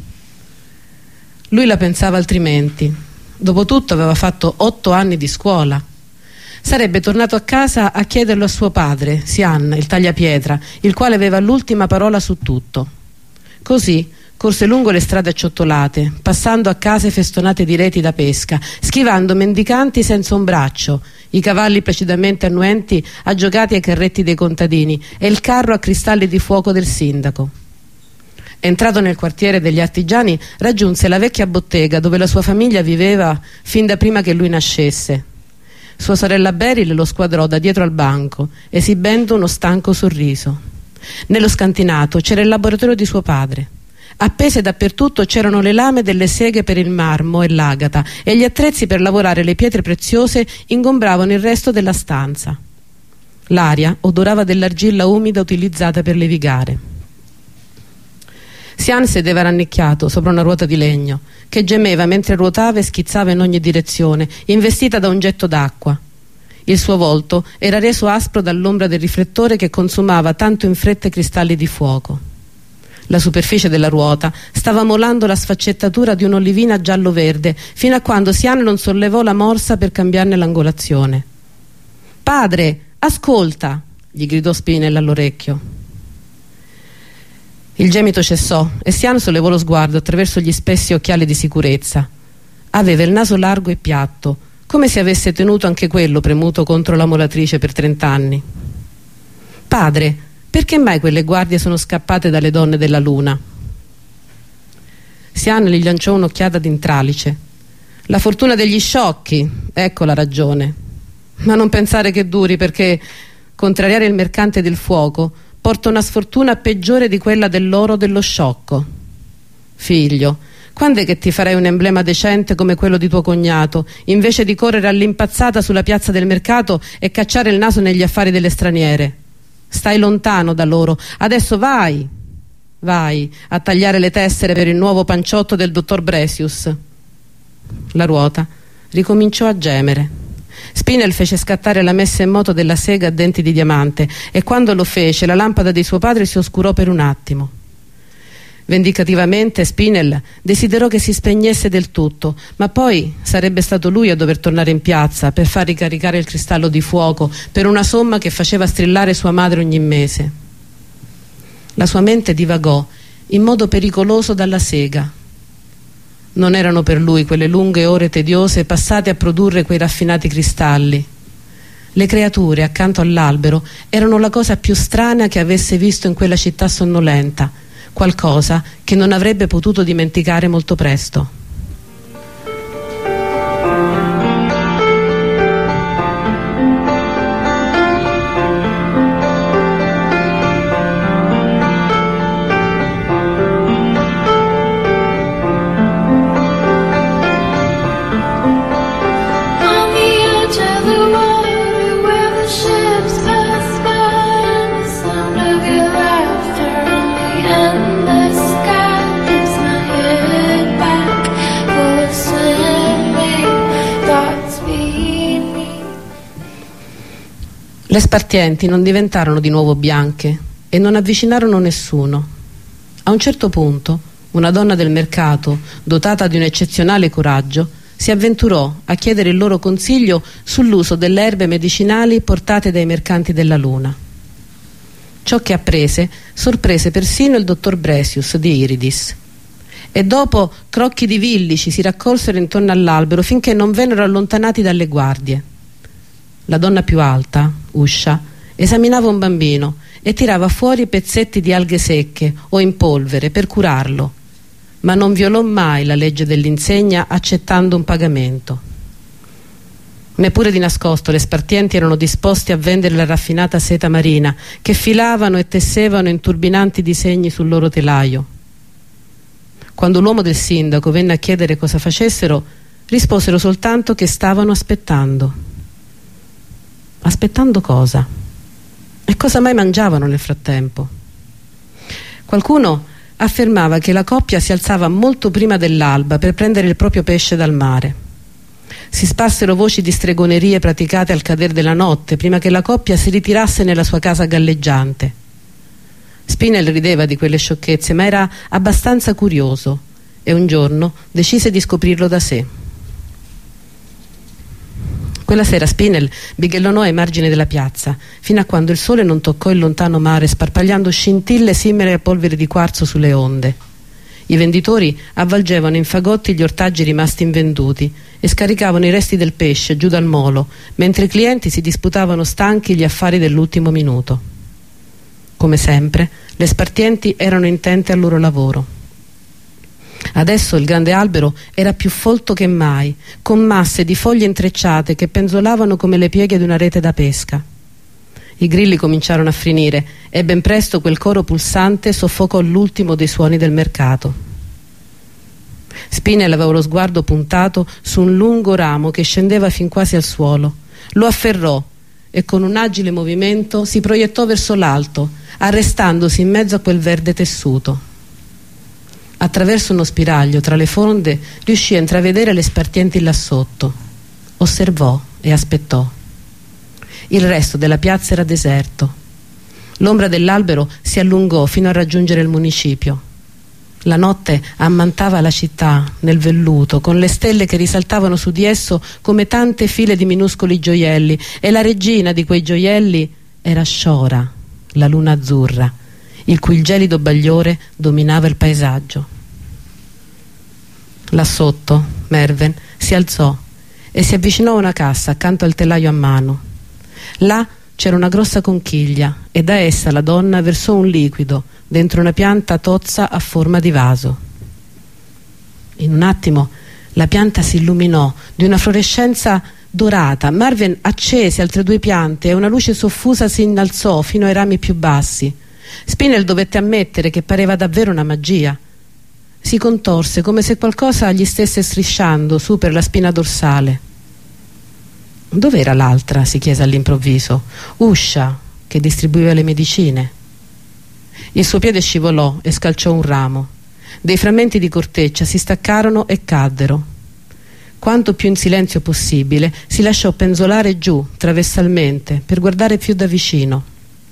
[SPEAKER 2] Lui la pensava altrimenti. Dopotutto aveva fatto otto anni di scuola. Sarebbe tornato a casa a chiederlo a suo padre, Sian, il tagliapietra, il quale aveva l'ultima parola su tutto. Così corse lungo le strade acciottolate, passando a case festonate di reti da pesca, schivando mendicanti senza un braccio, i cavalli placidamente annuenti aggiogati ai carretti dei contadini e il carro a cristalli di fuoco del sindaco. Entrato nel quartiere degli artigiani, raggiunse la vecchia bottega dove la sua famiglia viveva fin da prima che lui nascesse. Sua sorella Beryl lo squadrò da dietro al banco, esibendo uno stanco sorriso. Nello scantinato c'era il laboratorio di suo padre. Appese dappertutto c'erano le lame delle seghe per il marmo e l'agata, e gli attrezzi per lavorare le pietre preziose ingombravano il resto della stanza. L'aria odorava dell'argilla umida utilizzata per levigare. Sian sedeva rannicchiato sopra una ruota di legno, che gemeva mentre ruotava e schizzava in ogni direzione, investita da un getto d'acqua. Il suo volto era reso aspro dall'ombra del riflettore che consumava tanto in fretta i cristalli di fuoco. La superficie della ruota stava molando la sfaccettatura di un'olivina giallo-verde, fino a quando Sian non sollevò la morsa per cambiarne l'angolazione. «Padre, ascolta!» gli gridò Spinell all'orecchio. Il gemito cessò e Sian sollevò lo sguardo attraverso gli spessi occhiali di sicurezza. Aveva il naso largo e piatto, come se avesse tenuto anche quello premuto contro la molatrice per trent'anni. «Padre, perché mai quelle guardie sono scappate dalle donne della luna?» Sian gli lanciò un'occhiata d'intralice. «La fortuna degli sciocchi, ecco la ragione. Ma non pensare che duri, perché contrariare il mercante del fuoco porta una sfortuna peggiore di quella dell'oro dello sciocco. Figlio, quando è che ti farai un emblema decente come quello di tuo cognato, invece di correre all'impazzata sulla piazza del mercato e cacciare il naso negli affari delle straniere? Stai lontano da loro, adesso vai, vai a tagliare le tessere per il nuovo panciotto del dottor Bresius». La ruota ricominciò a gemere. Spinell fece scattare la messa in moto della sega a denti di diamante, e quando lo fece la lampada di suo padre si oscurò per un attimo. Vendicativamente Spinell desiderò che si spegnesse del tutto, ma poi sarebbe stato lui a dover tornare in piazza per far ricaricare il cristallo di fuoco per una somma che faceva strillare sua madre ogni mese. La sua mente divagò in modo pericoloso dalla sega. Non erano per lui quelle lunghe ore tediose passate a produrre quei raffinati cristalli. Le creature accanto all'albero erano la cosa più strana che avesse visto in quella città sonnolenta, qualcosa che non avrebbe potuto dimenticare molto presto. Le spartienti non diventarono di nuovo bianche e non avvicinarono nessuno. A un certo punto, una donna del mercato, dotata di un eccezionale coraggio, si avventurò a chiedere il loro consiglio sull'uso delle erbe medicinali portate dai mercanti della luna. Ciò che apprese sorprese persino il dottor Bresius di Iridis, e dopo crocchi di villici si raccolsero intorno all'albero finché non vennero allontanati dalle guardie. La donna più alta, Uscia, esaminava un bambino e tirava fuori pezzetti di alghe secche o in polvere per curarlo, ma non violò mai la legge dell'insegna accettando un pagamento. Neppure di nascosto le spartienti erano disposti a vendere la raffinata seta marina che filavano e tessevano in turbinanti disegni sul loro telaio. Quando l'uomo del sindaco venne a chiedere cosa facessero, risposero soltanto che stavano aspettando. Aspettando cosa? E cosa mai mangiavano nel frattempo? Qualcuno affermava che la coppia si alzava molto prima dell'alba per prendere il proprio pesce dal mare. Si sparsero voci di stregonerie praticate al cader della notte prima che la coppia si ritirasse nella sua casa galleggiante. Spinell rideva di quelle sciocchezze, ma era abbastanza curioso e un giorno decise di scoprirlo da sé. Quella sera Spinell bighellonò ai margini della piazza, fino a quando il sole non toccò il lontano mare, sparpagliando scintille simili a polvere di quarzo sulle onde. I venditori avvolgevano in fagotti gli ortaggi rimasti invenduti e scaricavano i resti del pesce giù dal molo, mentre i clienti si disputavano stanchi gli affari dell'ultimo minuto. Come sempre, le spartienti erano intente al loro lavoro. Adesso il grande albero era più folto che mai, con masse di foglie intrecciate che penzolavano come le pieghe di una rete da pesca. I grilli cominciarono a finire e ben presto quel coro pulsante soffocò l'ultimo dei suoni del mercato. Spinel aveva lo sguardo puntato su un lungo ramo che scendeva fin quasi al suolo. Lo afferrò e con un agile movimento si proiettò verso l'alto, arrestandosi in mezzo a quel verde tessuto. Attraverso uno spiraglio tra le fronde riuscì a intravedere le spartienti là sotto. Osservò e aspettò. Il resto della piazza era deserto. L'ombra dell'albero si allungò fino a raggiungere il municipio. La notte ammantava la città nel velluto, con le stelle che risaltavano su di esso come tante file di minuscoli gioielli, e la regina di quei gioielli era Shora, la luna azzurra, il cui gelido bagliore dominava il paesaggio. Là sotto Merven si alzò e si avvicinò a una cassa accanto al telaio a mano. Là c'era una grossa conchiglia e da essa la donna versò un liquido dentro una pianta tozza a forma di vaso. In un attimo la pianta si illuminò di una fluorescenza dorata. Merven accese altre due piante e una luce soffusa si innalzò fino ai rami più bassi. Spinel dovette ammettere che pareva davvero una magia. Si contorse come se qualcosa gli stesse strisciando su per la spina dorsale. Dov'era l'altra? Si chiese all'improvviso. Uscia, che distribuiva le medicine. Il suo piede scivolò e scalciò un ramo. Dei frammenti di corteccia si staccarono e caddero. Quanto più in silenzio possibile si lasciò penzolare giù traversalmente per guardare più da vicino.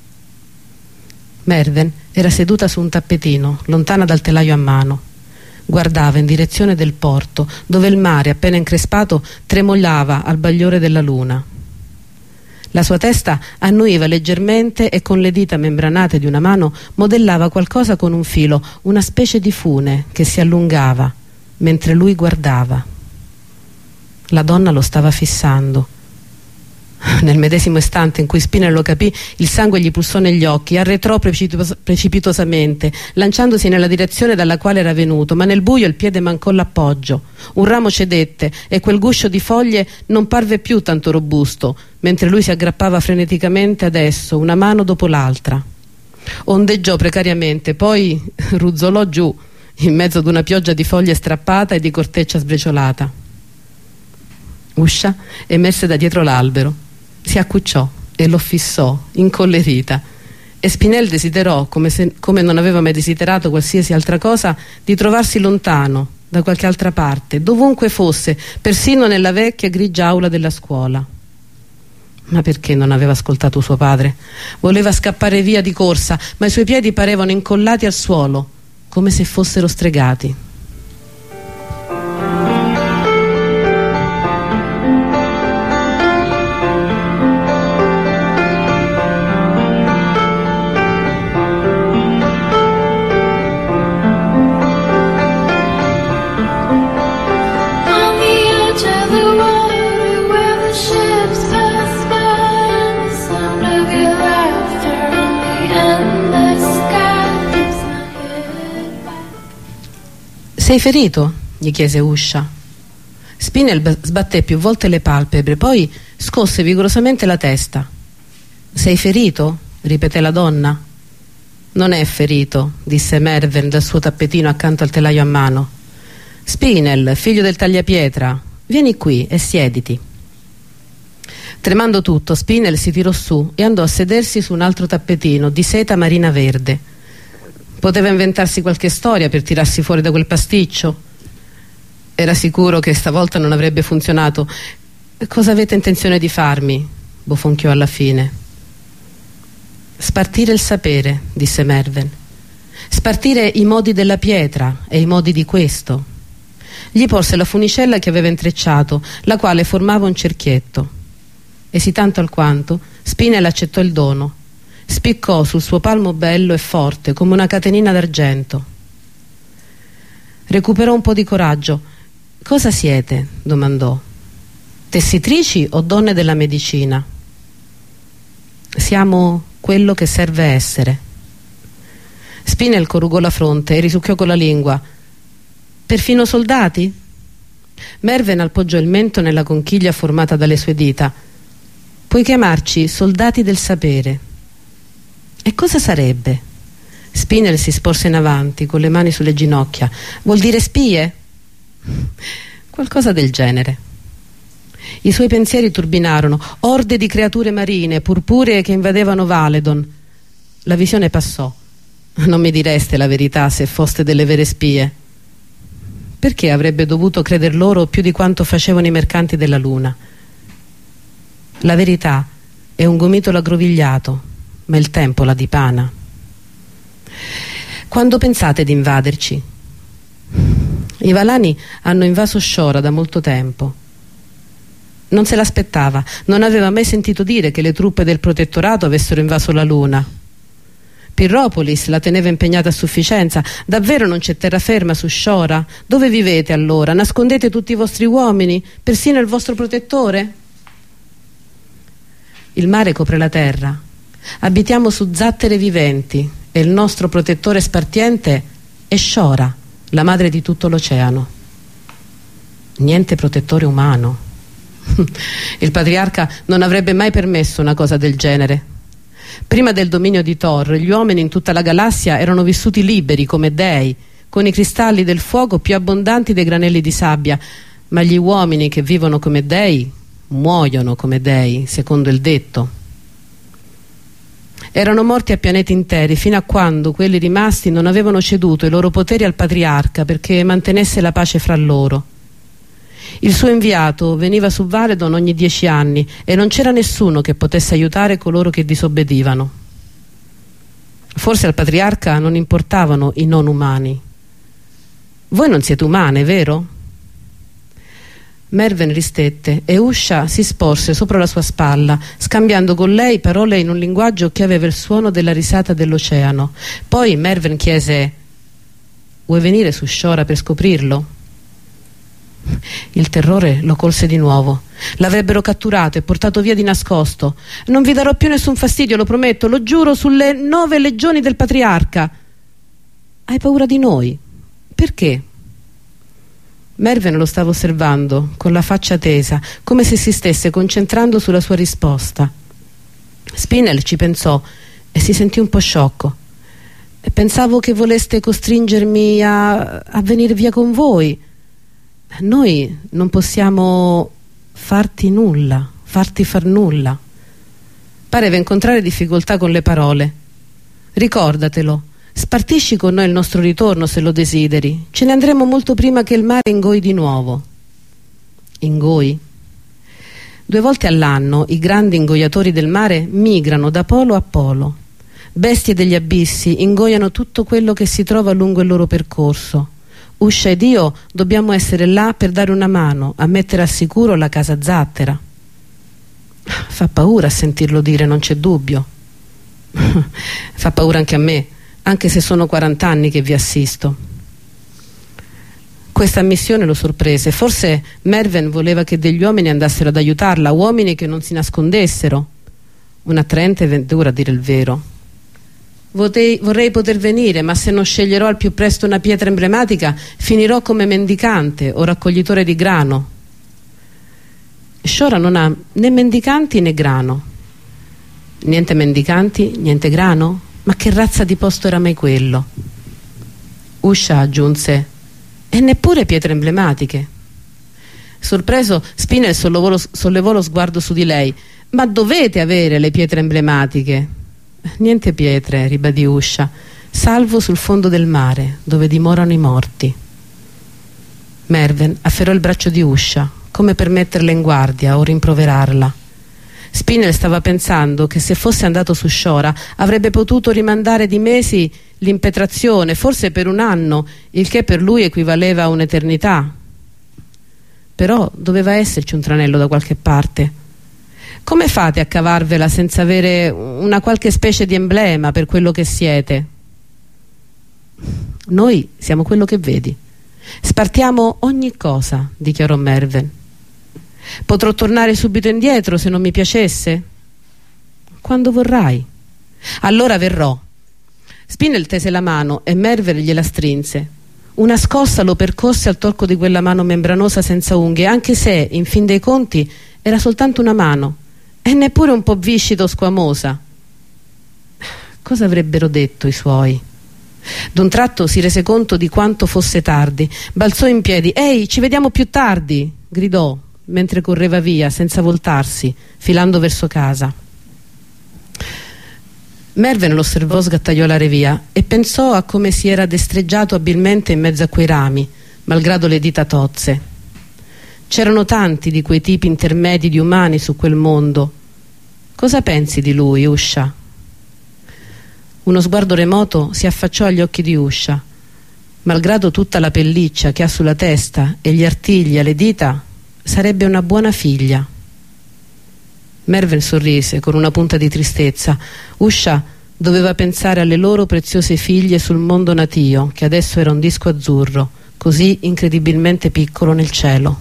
[SPEAKER 2] Merven era seduta su un tappetino, lontana dal telaio a mano. Guardava in direzione del porto, dove il mare, appena increspato, tremolava al bagliore della luna. La sua testa annuiva leggermente e con le dita membranate di una mano modellava qualcosa con un filo, una specie di fune che si allungava, mentre lui guardava. La donna lo stava fissando. Nel medesimo istante in cui Spinel lo capì, il sangue gli pulsò negli occhi, arretrò precipito- precipitosamente, lanciandosi nella direzione dalla quale era venuto, ma nel buio il piede mancò l'appoggio. Un ramo cedette e quel guscio di foglie non parve più tanto robusto, mentre lui si aggrappava freneticamente ad esso, una mano dopo l'altra. Ondeggiò precariamente, poi ruzzolò giù, in mezzo ad una pioggia di foglie strappata e di corteccia sbriciolata. Uscia emerse da dietro l'albero. Si accucciò e lo fissò, incollerita, e Spinel desiderò, come, se, come non aveva mai desiderato qualsiasi altra cosa, di trovarsi lontano, da qualche altra parte, dovunque fosse, persino nella vecchia grigia aula della scuola. Ma perché non aveva ascoltato suo padre? Voleva scappare via di corsa, ma i suoi piedi parevano incollati al suolo, come se fossero stregati. Sei ferito? Gli chiese Uscia. Spinel sbatté più volte le palpebre, poi scosse vigorosamente la testa. Sei ferito? Ripeté la donna. Non è ferito, disse Merven dal suo tappetino accanto al telaio a mano. Spinel, figlio del tagliapietra, vieni qui e siediti. Tremando tutto, Spinel si tirò su e andò a sedersi su un altro tappetino di seta marina verde. Poteva inventarsi qualche storia per tirarsi fuori da quel pasticcio. Era sicuro che stavolta non avrebbe funzionato. Cosa avete intenzione di farmi? Bofonchiò alla fine. Spartire il sapere, disse Merven. Spartire i modi della pietra e i modi di questo. Gli porse la funicella che aveva intrecciato, la quale formava un cerchietto. Esitando alquanto, Spinel accettò il dono. Spiccò sul suo palmo bello e forte come una catenina d'argento. Recuperò un po' di coraggio. Cosa siete? Domandò. Tessitrici o donne della medicina? Siamo quello che serve essere. Spinel corrugò la fronte e risucchiò con la lingua. Perfino soldati? Merven appoggiò il mento nella conchiglia formata dalle sue dita. Puoi chiamarci soldati del sapere. E cosa sarebbe? Spinel si sporse in avanti con le mani sulle ginocchia. Vuol dire spie? Qualcosa del genere. I suoi pensieri turbinarono, orde di creature marine, purpuree che invadevano Valedon. La visione passò. Non mi direste la verità se foste delle vere spie. Perché avrebbe dovuto creder loro più di quanto facevano i mercanti della luna? La verità è un gomitolo aggrovigliato, ma il tempo la dipana. Quando pensate di invaderci? I Valani hanno invaso Shora da molto tempo. Non se l'aspettava, non aveva mai sentito dire che le truppe del protettorato avessero invaso la luna. Pirropolis la teneva impegnata a sufficienza. Davvero non c'è terraferma su Shora? Dove vivete allora? Nascondete tutti i vostri uomini? Persino il vostro protettore? Il mare copre la terra. Abitiamo su zattere viventi e il nostro protettore spartiente è Shora, la madre di tutto l'oceano. Niente protettore umano. Il patriarca non avrebbe mai permesso una cosa del genere. Prima del dominio di Thor, gli uomini in tutta la galassia erano vissuti liberi come dei, con i cristalli del fuoco più abbondanti dei granelli di sabbia, ma gli uomini che vivono come dei muoiono come dei, secondo il detto. Erano morti a pianeti interi fino a quando quelli rimasti non avevano ceduto i loro poteri al patriarca perché mantenesse la pace fra loro. Il suo inviato veniva su Valedon ogni dieci anni e non c'era nessuno che potesse aiutare coloro che disobbedivano. Forse al patriarca non importavano i non umani. Voi non siete umane, vero? Merven ristette e Usha si sporse sopra la sua spalla, scambiando con lei parole in un linguaggio che aveva il suono della risata dell'oceano. Poi Merven chiese: vuoi venire su Shora per scoprirlo? Il terrore lo colse di nuovo. L'avrebbero catturato e portato via di nascosto. Non vi darò più nessun fastidio, lo prometto, lo giuro sulle nove legioni del patriarca. Hai paura di noi? Perché? Merven lo stava osservando con la faccia tesa, come se si stesse concentrando sulla sua risposta. Spinel ci pensò e si sentì un po' sciocco. Pensavo che voleste costringermi a, a venire via con voi. Noi non possiamo farti nulla, farti far nulla. Pareva incontrare difficoltà con le parole. Ricordatelo, spartisci con noi il nostro ritorno se lo desideri. Ce ne andremo molto prima che il mare ingoi di nuovo. Ingoi? Due volte all'anno i grandi ingoiatori del mare migrano da polo a polo. Bestie degli abissi ingoiano tutto quello che si trova lungo il loro percorso. Usha ed io dobbiamo essere là per dare una mano a mettere al sicuro la casa zattera. Fa paura a sentirlo dire, non c'è dubbio. Fa paura anche a me, anche se sono quarant'anni che vi assisto. Questa missione lo sorprese. Forse Merven voleva che degli uomini andassero ad aiutarla, uomini che non si nascondessero. Un'attraente avventura, a dire il vero. Vorrei, vorrei poter venire, ma se non sceglierò al più presto una pietra emblematica finirò come mendicante o raccoglitore di grano. Shora non ha né mendicanti né grano. Niente mendicanti, niente grano? Ma che razza di posto era mai quello? Usha aggiunse: e neppure pietre emblematiche. Sorpreso, Spinel sollevò lo, sollevò lo sguardo su di lei. Ma dovete avere le pietre emblematiche. Niente pietre, ribadì Usha, salvo sul fondo del mare, dove dimorano i morti. Merven afferrò il braccio di Usha, come per metterla in guardia o rimproverarla. Spinel stava pensando che se fosse andato su Shora avrebbe potuto rimandare di mesi l'impetrazione, forse per un anno, il che per lui equivaleva a un'eternità. Però doveva esserci un tranello da qualche parte. Come fate a cavarvela senza avere una qualche specie di emblema per quello che siete? Noi siamo quello che vedi. Spartiamo ogni cosa, dichiarò Merven. Potrò tornare subito indietro se non mi piacesse? Quando vorrai. Allora verrò. Spinel tese la mano e Merven gliela strinse. Una scossa lo percosse al tocco di quella mano membranosa senza unghie, anche se, in fin dei conti, era soltanto una mano. e neppure un po' viscida o squamosa. Cosa avrebbero detto i suoi? D'un tratto si rese conto di quanto fosse tardi. Balzò in piedi. «Ehi, ci vediamo più tardi!» gridò mentre correva via senza voltarsi, filando verso casa. Merven lo osservò sgattaiolare via e pensò a come si era destreggiato abilmente in mezzo a quei rami, malgrado le dita tozze. C'erano tanti di quei tipi intermedi di umani su quel mondo. Cosa pensi di lui, Usha? Uno sguardo remoto si affacciò agli occhi di Usha. Malgrado tutta la pelliccia che ha sulla testa e gli artigli alle dita, sarebbe una buona figlia. Merven sorrise con una punta di tristezza. Usha doveva pensare alle loro preziose figlie sul mondo natio, che adesso era un disco azzurro, così incredibilmente piccolo nel cielo.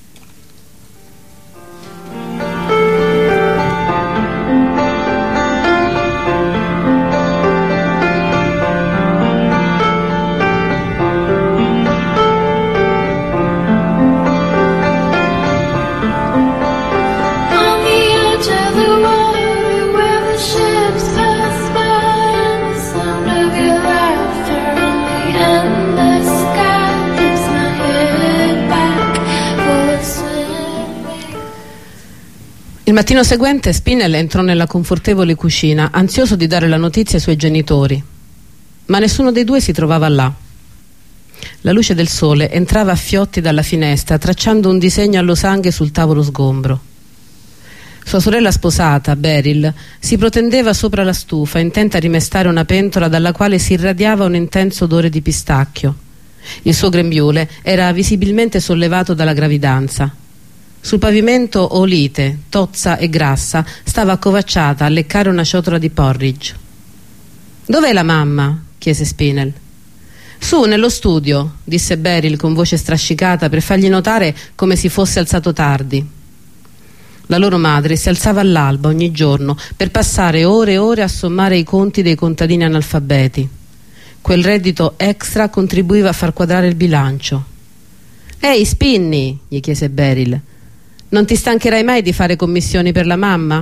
[SPEAKER 2] Il mattino seguente Spinell entrò nella confortevole cucina, ansioso di dare la notizia ai suoi genitori, ma nessuno dei due si trovava là. La luce del sole entrava a fiotti dalla finestra, tracciando un disegno a losanghe sul tavolo sgombro. Sua sorella sposata, Beryl, si protendeva sopra la stufa, intenta a rimestare una pentola dalla quale si irradiava un intenso odore di pistacchio. Il suo grembiule era visibilmente sollevato dalla gravidanza. Sul pavimento Olite, tozza e grassa, stava accovacciata a leccare una ciotola di porridge. «Dov'è la mamma?» chiese Spinell. «Su, nello studio», disse Beryl con voce strascicata per fargli notare come si fosse alzato tardi. La loro madre si alzava all'alba ogni giorno per passare ore e ore a sommare i conti dei contadini analfabeti. Quel reddito extra contribuiva a far quadrare il bilancio. «Ehi, Spinny!» gli chiese Beryl. «Non ti stancherai mai di fare commissioni per la mamma?»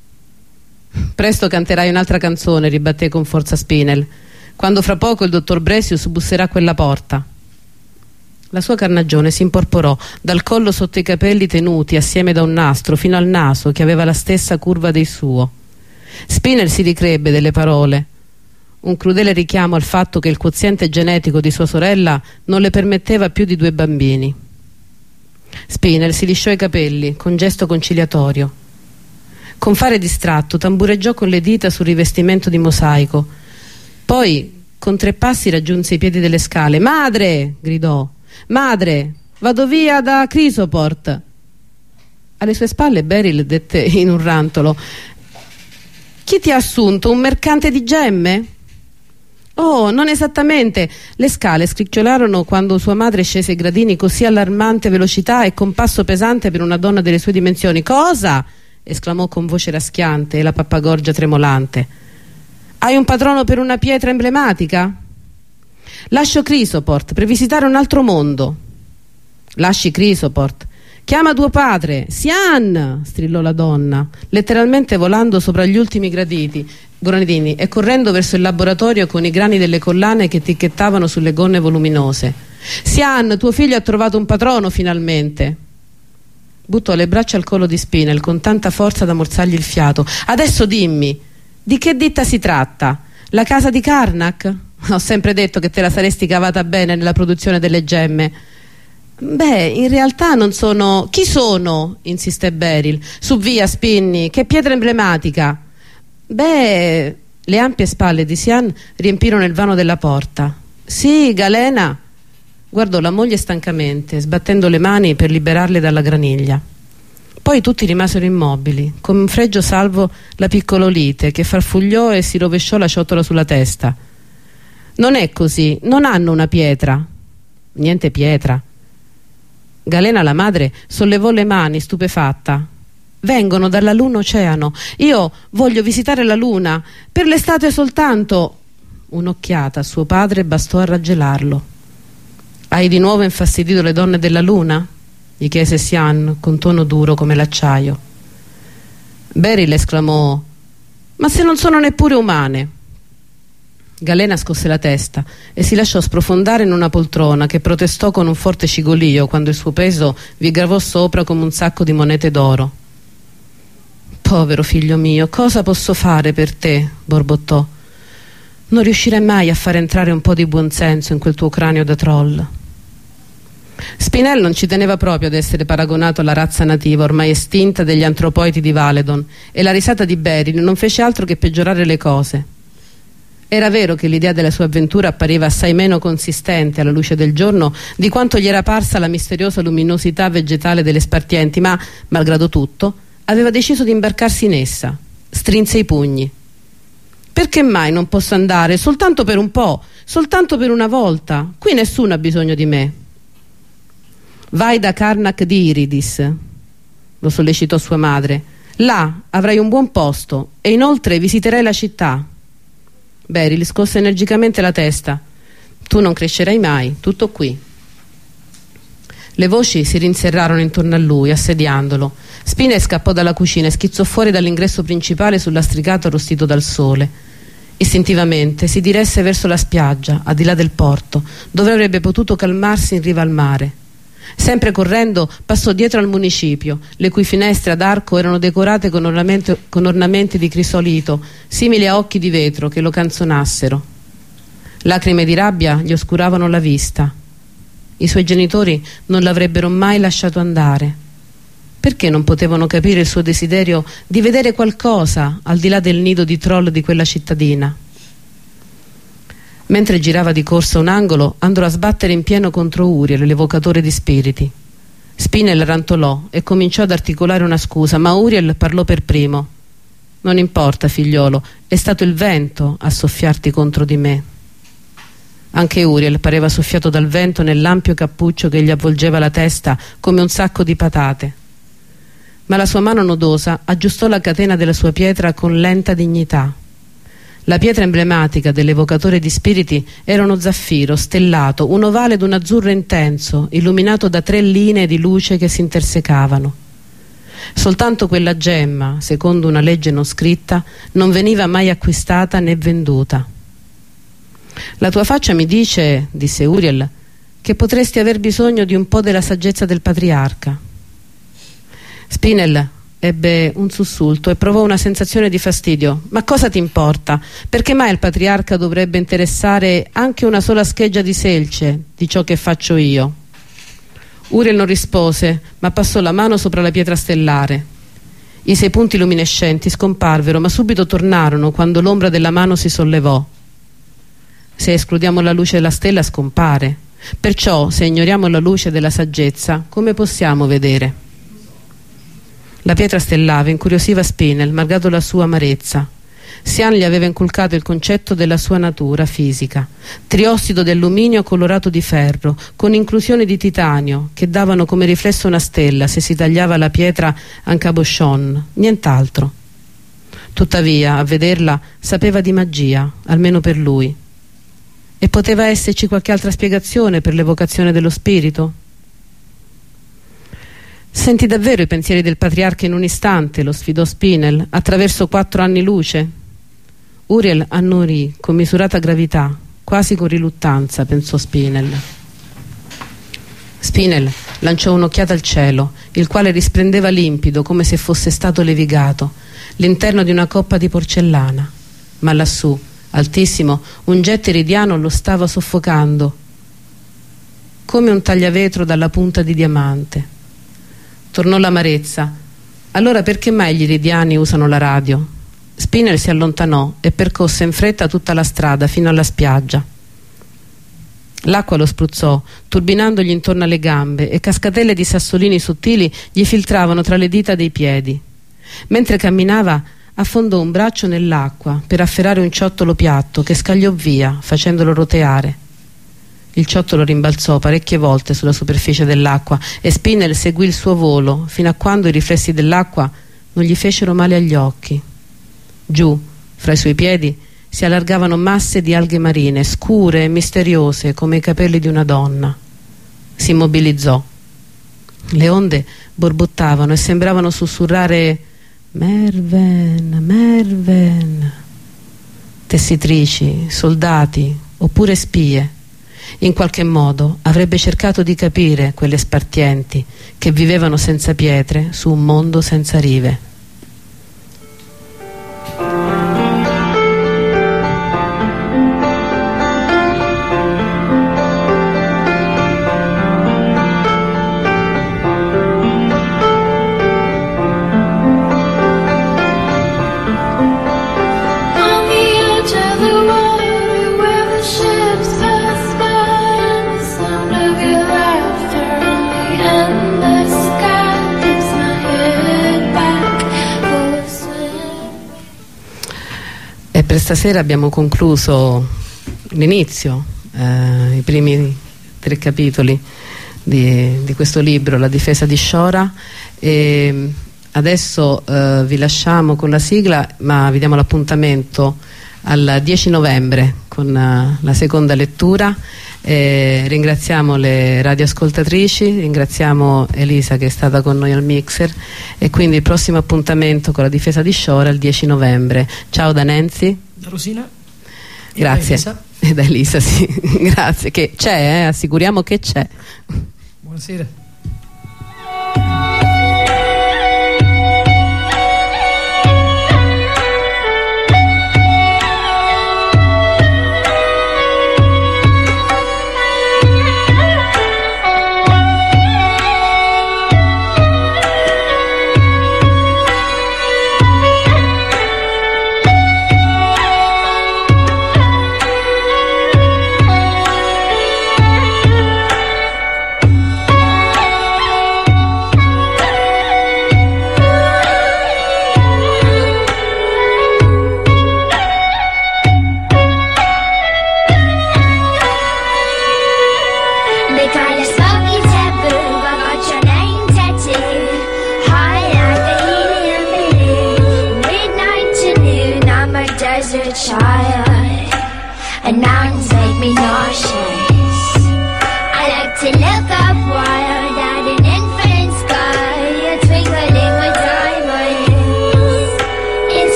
[SPEAKER 2] «Presto canterai un'altra canzone», ribatté con forza Spinell, «quando fra poco il dottor Bresius busserà a quella porta». La sua carnagione si imporporò dal collo sotto i capelli tenuti assieme da un nastro fino al naso che aveva la stessa curva del suo. Spinell si ricrebbe delle parole, un crudele richiamo al fatto che il quoziente genetico di sua sorella non le permetteva più di due bambini. Spinell si lisciò i capelli con gesto conciliatorio. Con fare distratto tambureggiò con le dita sul rivestimento di mosaico. Poi con tre passi raggiunse i piedi delle scale. «Madre!» gridò. «Madre, vado via da Chrysoport!» Alle sue spalle Beryl dette in un rantolo: «Chi ti ha assunto? Un mercante di gemme?» «Oh, non esattamente!» Le scale scricchiolarono quando sua madre scese i gradini così allarmante velocità e con passo pesante per una donna delle sue dimensioni. «Cosa?» esclamò con voce raschiante e la pappagorgia tremolante. «Hai un patrono per una pietra emblematica?» «Lascio Chrysoport per visitare un altro mondo». «Lasci Chrysoport. Chiama tuo padre!» «Sian!» strillò la donna, letteralmente volando sopra gli ultimi graditi granitini e correndo verso il laboratorio con i grani delle collane che ticchettavano sulle gonne voluminose. «Sian, tuo figlio ha trovato un patrono finalmente!» Buttò le braccia al collo di Spinell con tanta forza da morzargli il fiato. «Adesso dimmi, di che ditta si tratta? La casa di Karnak? Ho sempre detto che te la saresti cavata bene nella produzione delle gemme». «Beh, in realtà non sono...» «Chi sono?» insiste Beryl. «Su via, Spinny, che pietra emblematica!» «Beh...» Le ampie spalle di Sian riempirono il vano della porta. «Sì, Galena!» Guardò la moglie stancamente, sbattendo le mani per liberarle dalla graniglia. Poi tutti rimasero immobili, con un fregio salvo la piccola Olite, che farfugliò e si rovesciò la ciotola sulla testa. «Non è così, non hanno una pietra». «Niente pietra». Galena, la madre, sollevò le mani stupefatta. «Vengono dalla luna oceano. Io voglio visitare la luna, per l'estate soltanto». Un'occhiata a suo padre bastò a raggelarlo. «Hai di nuovo infastidito le donne della luna?» gli chiese Sian con tono duro come l'acciaio. Beryl esclamò: «Ma se non sono neppure umane!» Galena scosse la testa e si lasciò sprofondare in una poltrona, che protestò con un forte cigolio quando il suo peso vi gravò sopra come un sacco di monete d'oro. «Povero figlio mio, cosa posso fare per te?» borbottò. «Non riuscirai mai a far entrare un po' di buonsenso in quel tuo cranio da troll». Spinel non ci teneva proprio ad essere paragonato alla razza nativa ormai estinta degli antropoidi di Valedon, e la risata di Beryl non fece altro che peggiorare le cose. Era vero che l'idea della sua avventura appariva assai meno consistente alla luce del giorno di quanto gli era parsa la misteriosa luminosità vegetale delle spartienti, ma, malgrado tutto, aveva deciso di imbarcarsi in essa. Strinse i pugni. «Perché mai non posso andare? Soltanto per un po', soltanto per una volta. Qui nessuno ha bisogno di me». «Vai da Karnak di Iridis», lo sollecitò sua madre. «Là avrai un buon posto e inoltre visiterai la città». Beryl scosse energicamente la testa. «Tu non crescerai mai, tutto qui». Le voci si rinserrarono intorno a lui, assediandolo. Spinel scappò dalla cucina e schizzò fuori dall'ingresso principale sul lastricato arrostito dal sole. Istintivamente si diresse verso la spiaggia, al di là del porto, dove avrebbe potuto calmarsi in riva al mare. Sempre correndo passò dietro al municipio, le cui finestre ad arco erano decorate con, ornamento, con ornamenti di crisolito, simili a occhi di vetro che lo canzonassero. Lacrime di rabbia gli oscuravano la vista. I suoi genitori non l'avrebbero mai lasciato andare. Perché non potevano capire il suo desiderio di vedere qualcosa al di là del nido di troll di quella cittadina? Mentre girava di corsa un angolo, andò a sbattere in pieno contro Uriel, l'evocatore di spiriti. Spinel rantolò e cominciò ad articolare una scusa, ma Uriel parlò per primo. «Non importa, figliolo, è stato il vento a soffiarti contro di me». Anche Uriel pareva soffiato dal vento nell'ampio cappuccio che gli avvolgeva la testa come un sacco di patate. Ma la sua mano nodosa aggiustò la catena della sua pietra con lenta dignità. La pietra emblematica dell'evocatore di spiriti era uno zaffiro stellato, un ovale d'un azzurro intenso, illuminato da tre linee di luce che si intersecavano. Soltanto quella gemma, secondo una legge non scritta, non veniva mai acquistata né venduta. «La tua faccia mi dice», disse Uriel, «che potresti aver bisogno di un po' della saggezza del patriarca». Spinel ebbe un sussulto e provò una sensazione di fastidio. «Ma cosa ti importa? Perché mai il patriarca dovrebbe interessare anche una sola scheggia di selce di ciò che faccio io?» Uriel non rispose, ma passò la mano sopra la pietra stellare. I sei punti luminescenti scomparvero, ma subito tornarono quando l'ombra della mano si sollevò. Se escludiamo la luce della stella scompare. Perciò, se ignoriamo la luce della saggezza, come possiamo vedere? La pietra stellava, incuriosiva Spinel, malgrado la sua amarezza. Sian gli aveva inculcato il concetto della sua natura fisica: triossido di alluminio colorato di ferro, con inclusioni di titanio, che davano come riflesso una stella se si tagliava la pietra en cabochon, nient'altro. Tuttavia, a vederla, sapeva di magia, almeno per lui. E poteva esserci qualche altra spiegazione per l'evocazione dello spirito? «Senti davvero i pensieri del patriarca in un istante?» lo sfidò Spinel, «attraverso quattro anni luce?» Uriel annorì con misurata gravità, quasi con riluttanza, pensò Spinel. Spinel lanciò un'occhiata al cielo, il quale risplendeva limpido come se fosse stato levigato, l'interno di una coppa di porcellana, ma lassù, altissimo, un getto iridiano lo stava soffocando, come un tagliavetro dalla punta di diamante. Tornò l'amarezza. Allora perché mai gli iridiani usano la radio? Spinel si allontanò e percosse in fretta tutta la strada fino alla spiaggia. L'acqua lo spruzzò, turbinandogli intorno alle gambe, e cascatelle di sassolini sottili gli filtravano tra le dita dei piedi. Mentre camminava, affondò un braccio nell'acqua per afferrare un ciottolo piatto che scagliò via, facendolo roteare. Il ciottolo rimbalzò parecchie volte sulla superficie dell'acqua e Spinel seguì il suo volo fino a quando i riflessi dell'acqua non gli fecero male agli occhi. Giù, fra i suoi piedi, si allargavano masse di alghe marine, scure e misteriose come i capelli di una donna. Si immobilizzò. Le onde borbottavano e sembravano sussurrare: Merven, Merven. Tessitrici, soldati oppure spie. In qualche modo avrebbe cercato di capire quelle spartienti che vivevano senza pietre su un mondo senza rive. Per stasera abbiamo concluso l'inizio, eh, i primi tre capitoli di, di questo libro, La difesa di Shora, e adesso eh, vi lasciamo con la sigla, ma vi diamo l'appuntamento al dieci novembre con uh, la seconda lettura. Eh, ringraziamo le radioascoltatrici, ringraziamo Elisa che è stata con noi al mixer, e quindi il prossimo appuntamento con La difesa di Shora il dieci novembre. Ciao da Nancy,
[SPEAKER 3] da Rosina,
[SPEAKER 2] grazie,
[SPEAKER 3] e da Elisa,
[SPEAKER 2] e da Elisa sì. Grazie, che c'è, eh? Assicuriamo che c'è.
[SPEAKER 3] Buonasera.